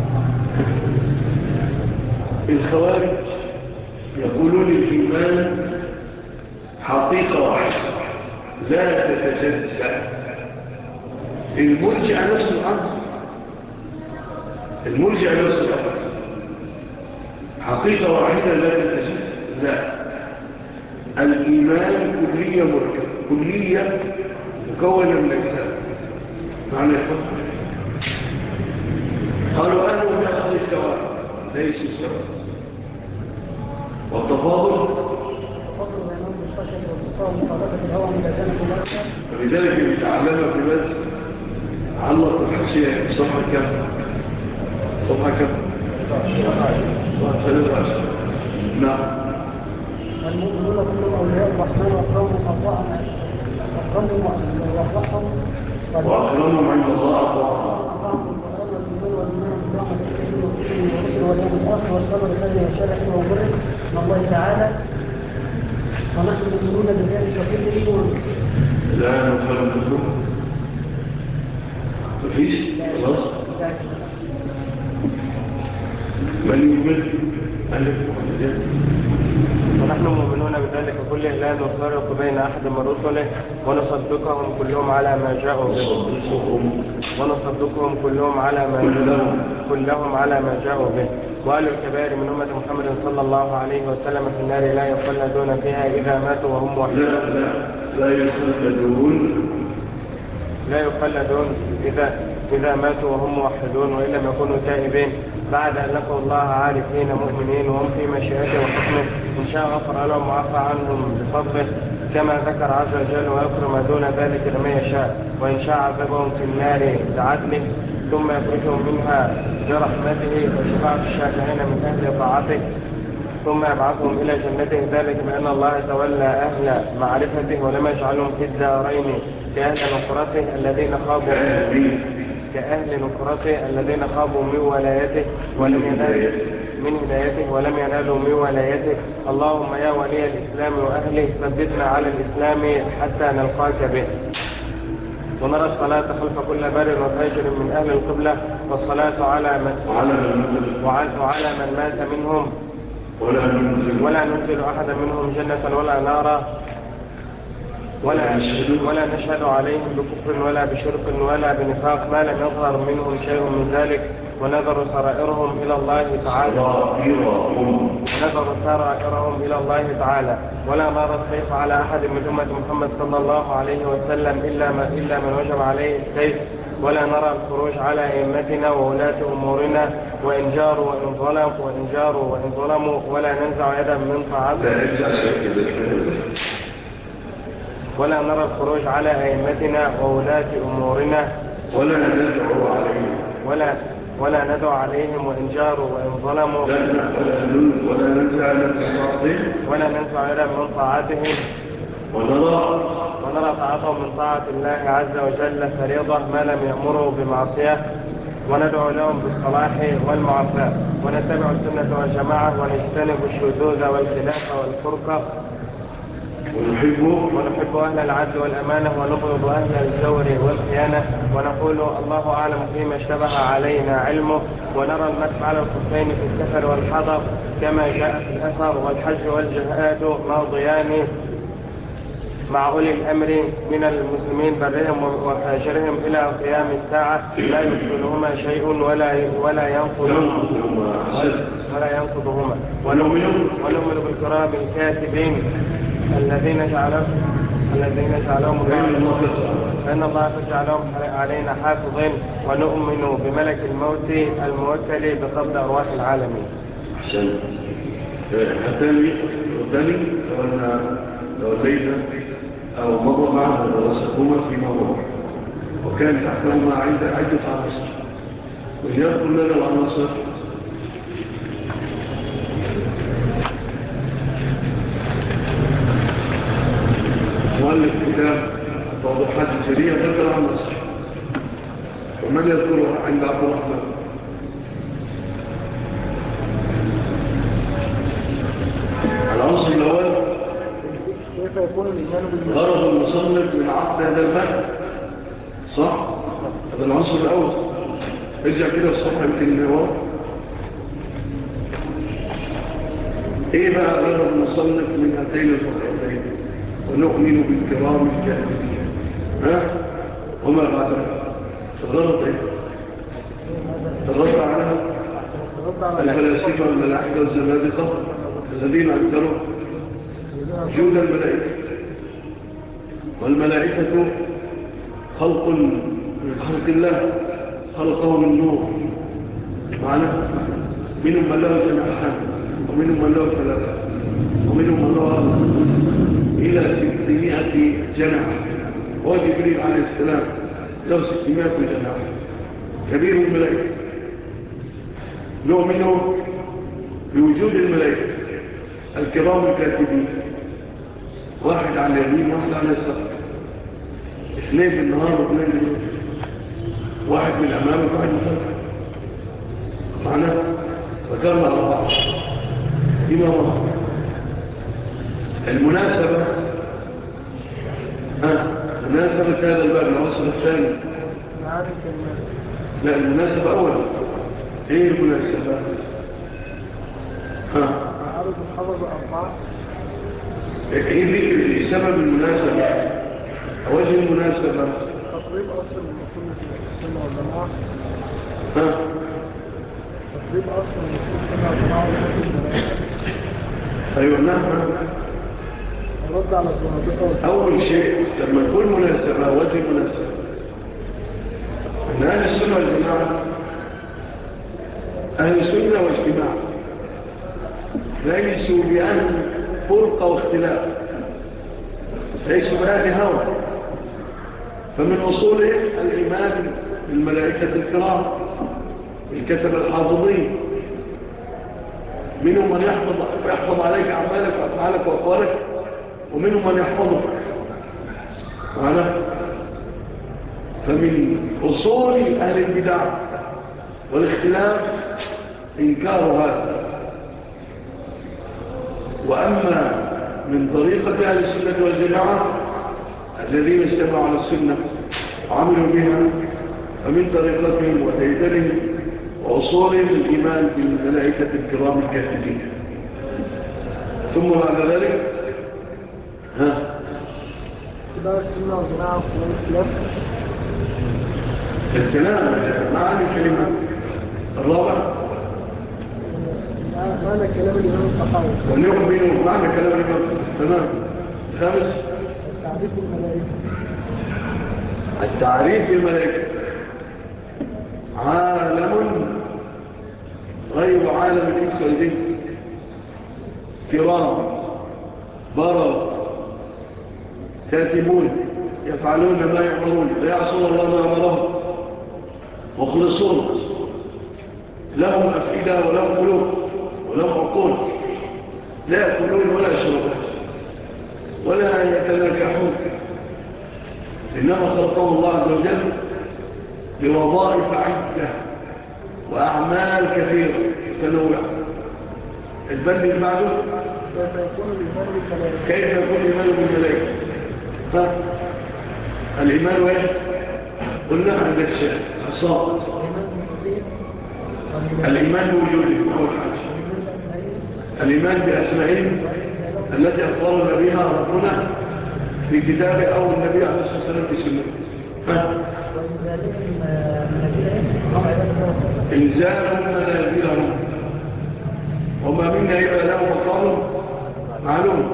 الخوارج يقولون الإيمان حقيقة واحدة لا تتجزأ. المرجع نفس الأمر، المرجع نفس الأمر حقيقة واحدة لا تتجد، لا. الإيمان كلية مركبة، كلية مكونة من أجزاء. معنى الحكم قالوا أهل الأصل سواء، ليسوا سواء. والتفاضل فلذلك يتعلمها في بس علق الحسية بصفحة كم؟ صفحة كم؟ صفحة 13. نعم. المؤمنون كلهم أولياء الرحمن وأكرمهم عند الله أطاعهم. واليوم الآخر والقدر الذي يشرح ومبرر من الله تعالى، ونحن مؤمنون بذلك كله. لا نفرق منهم. مفيش خلاص. من يؤمن ألف محمد. ونحن مؤمنون بذلك كله لا نفرق بين أحد من رسله ونصدقهم كلهم على ما جاءوا به. ونصدقهم كلهم على ما جاءوا به. وأهل الكبائر من أمة محمد صلى الله عليه وسلم في النار لا يخلدون فيها إذا ماتوا وهم موحدون. لا يخلدون إذا ماتوا وهم موحدون وإن لم يكونوا تائبين بعد أن لقوا الله عارفين مؤمنين وهم في مشيئته وحكمه. إن شاء غفر لهم وعفى عنهم بفضله كما ذكر عز وجل، ويكرم دون ذلك لمن يشاء. وإن شاء عذبهم في النار بعدله ثم يخرجهم منها برحمته وشفاعة الشافعين من أهل طاعته ثم يبعثهم إلى جنته. ذلك بأن الله تولى أهل معرفته ولم يجعلهم في الدارين كأهل نصرته الذين خابوا من ولايته ولم ينالوا من ولايته. اللهم يا ولي الإسلام وأهله ثبتنا على الإسلام حتى نلقاك به. ونرى الصلاة خلف كل بر وفاجر من أهل القبلة، والصلاة على من مات منهم ولا ننزل أحدا منهم جنة ولا نارا ولا نشهد عليهم بكفر ولا بشرك ولا بنفاق ما لم يظهر منهم شيء من ذلك. ونذر سرائرهم إلى الله تعالى ولا نرى السيف على أحد من أمة محمد صلى الله عليه وسلم إلا من وجب عليه السيف. ولا نرى الخروج على أئمتنا وولاة أمورنا وإن جاروا وإن ظلموا ولا ننزع يدا من طاعتهم. ولا نرى الخروج على أئمتنا وولاة أمورنا ولا ندعو عليهم وإن جاروا وإن ظلموا ولا ننزع يدا من طاعتهم. ونرى طاعتهم من طاعة الله عز وجل فريضة ما لم يأمروا بمعصية، وندعو لهم بالصلاح والمعافاة، ونتبع السنة والجماعة ونجتنب الشذوذ والخلاف والفرقة، ونحب أهل العدل والأمانة ونبغض أهل الجور والخيانة، ونقول الله أعلم فيما اشتبه علينا علمه. ونرى المسح على الخفين في السفر والحضر كما جاء في الأثر، والحج والجهاد ماضيان مع أولي الأمر من المسلمين برهم وفاجرهم إلى قيام الساعة لا يدخلهما شيء ولا ينقضهما. ونؤمن بالكرام الكاتبين الذين جعلهم فإن الله جعلهم علينا حافظين. ونؤمن بملك الموت الموكل بقبض أرواح العالمين. أحسن. الثاني لو الليلة أو مضى معها درستهما في مضى وكان تحتهما عدة عناصر، ويذكر لنا العناصر مؤلف كتاب توضيحات الشريعة ذكر العناصر، ومن يذكرها عند عبد الرحمن؟ العنصر الأول كيف يكون الإيمان غرض المصنف من عقد هذا الباب، صح؟ هذا العنصر الأول. ارجع كده الصفحة يمكن هو ايه بقى غرض المصنف من هاتين الفقرتين؟ ونؤمن بالكرام الكاتبين. وما بعدها الغرض ايه؟ الغرض عنها الفلاسفة والملاحدة والزنادقة الذين أنكروا وجود الملائكة. والملائكة خلق من خلق الله، خلقه من نور معنا. منهم من له جناحان ومنهم من له ثلاثة ومنهم من له إلى 600 جناح. وجبريل عليه السلام له 600 جناح، كبير الملائكة. نؤمن بوجود الملائكة الكرام الكاتبين، واحد على اليمين واحد على اليسار، اثنين بالنهار واثنين بالليل، واحد من الأمام وواحد من الخلف. معنا ذكرنا 4 إمامة. المناسبة مناسبة هذا الباب العصر الثاني. لا، المناسبة أولا. ايه المناسبة؟ عارض الحفظ 4. ايه ذكر سبب المناسبة؟ وجه المناسبة تقريب أصل المفروض السنة والجماعة. تقريب أصل المفروض السنة والجماعة. أيوة نعم. رد على الزنادقة. أول شيء لما نقول مناسبة، وجه مناسبة أن أهل السنة والجماعة أهل السنة واجتماع ليسوا بأهل فرقة واختلاف، ليسوا بأهل هوى. فمن أصولهم الإيمان بالملائكة الكرام الكتب الحافظين. منهم من يحفظ عليك أعمالك وأفعالك وأقوالك، ومنهم من يحفظك معنا. فمن أصول أهل البدع والاختلاف إنكار هذا. وأما من طريقة أهل السنة والجماعة الذين اجتمعوا على السنة وعملوا بها، فمن طريقتهم وتيدرهم وأصولهم الإيمان بالملائكة الكرام الكاتبين. ثم بعد ذلك كده السنة والجماعة والخلاف الكلام معنى الكلمة. الرابع معنى كلام الإمام الطحاوي. ونؤمن معنى كلام الإمام. تمام. الخامس التعريف بالملائكة. التعريف بالملائكة عالم غير عالم الإنس والجن، كرام برر كاتبون يفعلون ما يأمرون لا يعصون الله ما أمرهم، مخلصون لهم أفئدة ولهم قلوب ولهم عقول، لا يأكلون ولا يشربون ولا يتناكحون، إنما خلقهم الله عز وجل لوظائف عدة وأعمال كثيرة متنوعة. البند اللي بعده كيف يكون الإيمان بالملائكة؟ الإيمان وإيه؟ قلنا عندك شيء خصائص. الإيمان بوجودهم أول حاجة، الإيمان بأسمائهم التي أخبرنا بها ربنا في كتابه أو النبي عليه الصلاة والسلام في سنة. إنزالهم منازلهم وما منا إلا له مقام معلوم.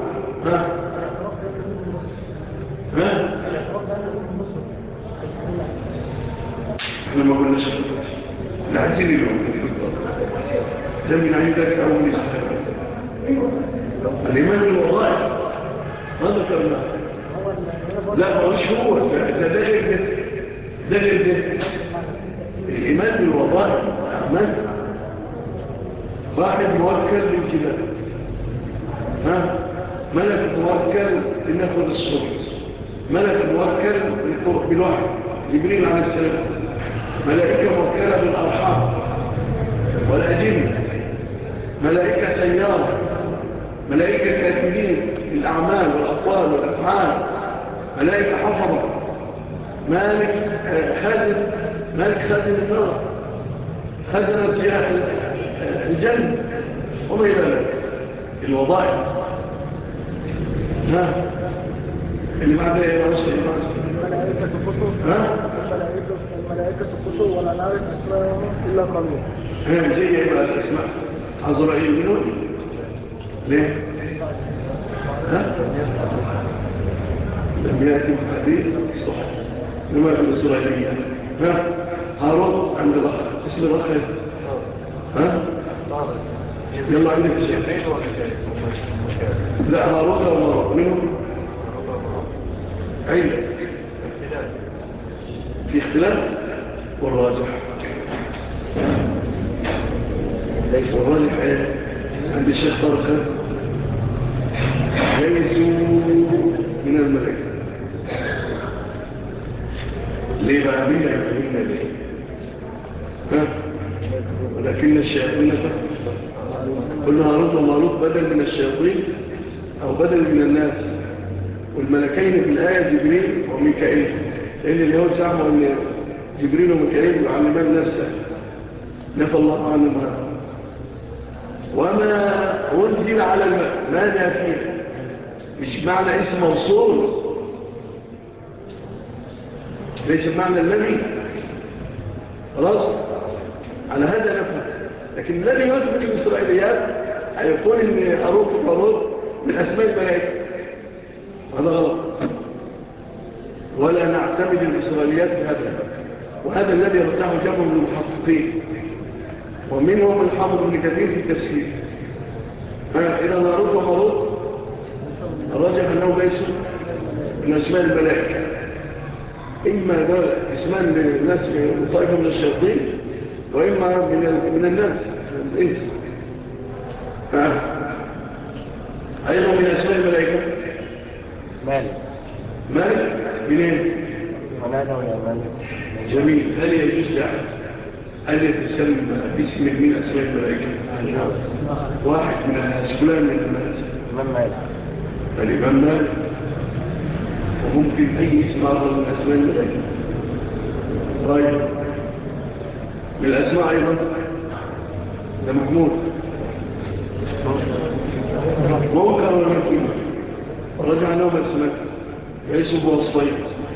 احنا ما قلناش لا عايزين اليوم ده من عندك أو من استخدام الإيمان بالوظائف ما ذكرنا. لا مش هو ده غير ده الإيمان بالوظائف أعمال. واحد موكل للجبال، ملك موكل لنأخذ الصور، ملك موكل بالوحي جبريل عليه السلام، ملائكة موكلة بالأرحام والأجن، ملائكة سيارة، ملائكة كاتبين للأعمال والأقوال والأفعال، ملائكة حفظة، مالك خازن النار، خزنة الجنة وما إلى ذلك الوظائف. اللي بعد ايه يا رسول الله؟ الملائكة كتب. الملائكة كتب ولا نعرف أسمائهم إلا قليلا. زي ايه بقى الاسماء؟ عزرائيل منهم ليه؟ لم يأتي الحديث صح لما في الإسرائيلية هارون عند الأخ اسم الأخ يلا عندك شيء لا هارون ومارون منهم عين في اختلاف والراجح عند الشيخ طارق ليسوا من الملائكة ليه بقى منا ليه ولكن الشياطين كل هاروت وماروت بدل من الشياطين أو بدل من الناس والملكين في الآية جبريل وميكائيل لأن اليهود زعموا أن جبريل وميكائيل يعلمان الناس نفى الله عنهم هذا وما أنزل على الماء ما نافيه مش معنى اسم موصول ليس معنى النبي خلاص على هذا نفهم لكن الذي يثبت الإسرائيليات هيكون ان أروت وماروت من أسماء الملائكة هذا غلط ولا نعتمد الإسرائيليات بهذا وهذا الذي يرتاح جمع من المحققين ومنهم الحافظ ابن كثير في التفسير إذا أروت وماروت الراجح أنه ليسوا من أسماء الملائكة إما اسمان للناس طائفة من الشياطين وإما من الناس من الإنس أيضا من أسماء الملائكة مالك منين؟ منادى ويا مالك جميل هل يجوز لعب هل يتسمى باسم من أسماء الملائكة؟ واحد من الناس فلان من الناس الإمام مالك الإمام مالك وممكن أي اسم آخر من أسماء الملائكة طيب من الأسماء أيضا ده محمود ممكن ولا ممكن رجع لهم أسماء ليسوا بوصفين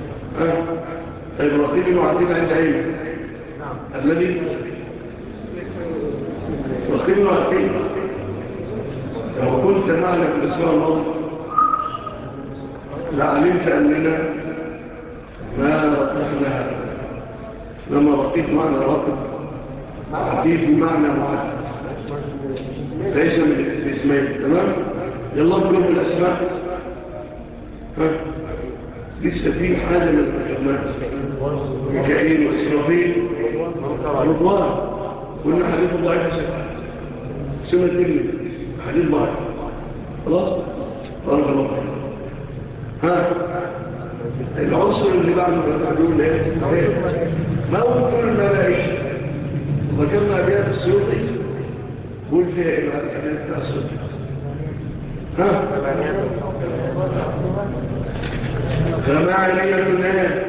طيب رقيب وعديد عند عين الذي رقيب وعديد لو كنت معنا في الأسماء الماضي لعلمت أننا ما رقبنا لما رقيت معنى راقب عقيد بمعنى معد ليس من الاسمين تمام يلا نقول الأسماء لسه في حاجة من الأسماء ميكائيل وإسرافيل ورضوان قلنا حديث ضعيف سنة كلمة حديث ضعيف خلاص بارك الله العنصر اللي بعده بنقول ايه ما هو كل الملائكة ذكرنا أبيات السيوطي قول فيها ايه بقى الأبيات الأسود ثمانية ايه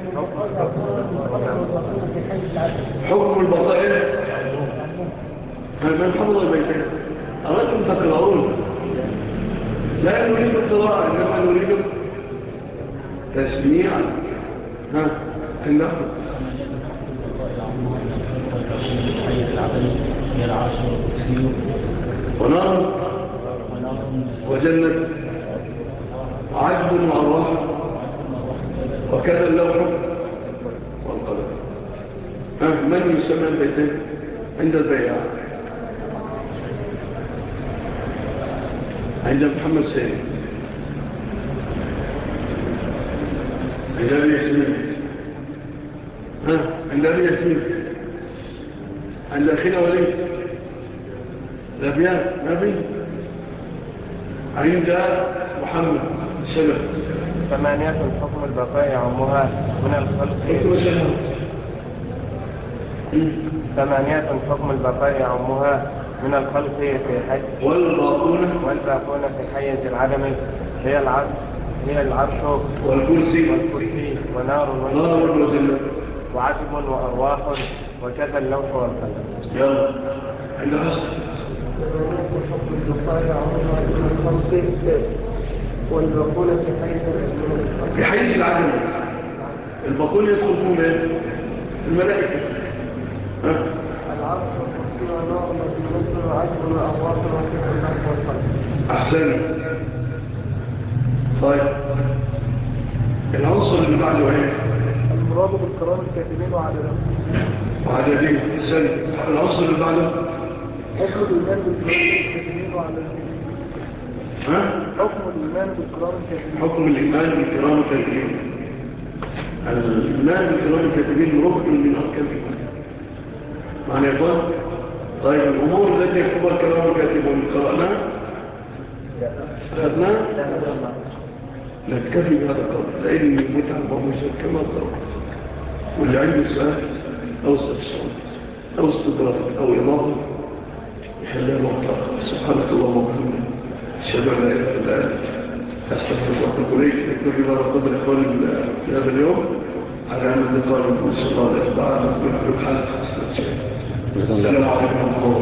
حكم البطائر من حفظ البيتين أردتم تقرأون لا نريد القراءة إنما نريد تسميع إنه ونار وجنة عجب وأرواح وكذا اللوح والقلم من يسمى البيتين عند البياع عند محمد سيد عند أبي ياسمين عند أبي ياسمين عند أخينا وليد الأبيات نبي عند محمد السلام ثمانية الحكم البقاء يعمها من الخلق ثمانية الحكم البقاء يعمها من الخلق في حيز والباقون في حيز العدم هي العرش والكرسي ونار وجنة وعجب وأرواح وكذا اللوح والقلم يلا عند حسن والبقون في حيز العدم البقون يدخل فيهم ايه؟ الملائكة والعرش والكرسي والنار التي ينزل عجل وأغواط وفيق النفس والقلب. أحسن. طيب العنصر اللي بعده ايه؟ المراد بالكرام الكاتبين وعددهم. وعددهم. أحسن. العنصر اللي بعده حكم الإيمان بالكرام الكاتبين وعددهم. حكم الإيمان بالكرام الكاتبين. الإيمان بالكرام الكاتبين ركن من أركان الإيمان. معنى يقول طيب الأمور التي يكتبها الكرام الكاتبون قرأنا أخذنا نكتفي بهذا القول لأن المتعب ومجد كما قرأ واللي عنده سؤال أو استفسار أو استدراك أو إضافة يحلها الوقت آخر. سبحانك اللهم وبحمدك أشهد أن لا إله إلا أنت أستغفرك وأتوب إليك. نكتفي بهذا القدر إخواني في هذا اليوم على أن اللقاء إن شاء الله بعد من حلقة السلام عليكم ورحمة الله.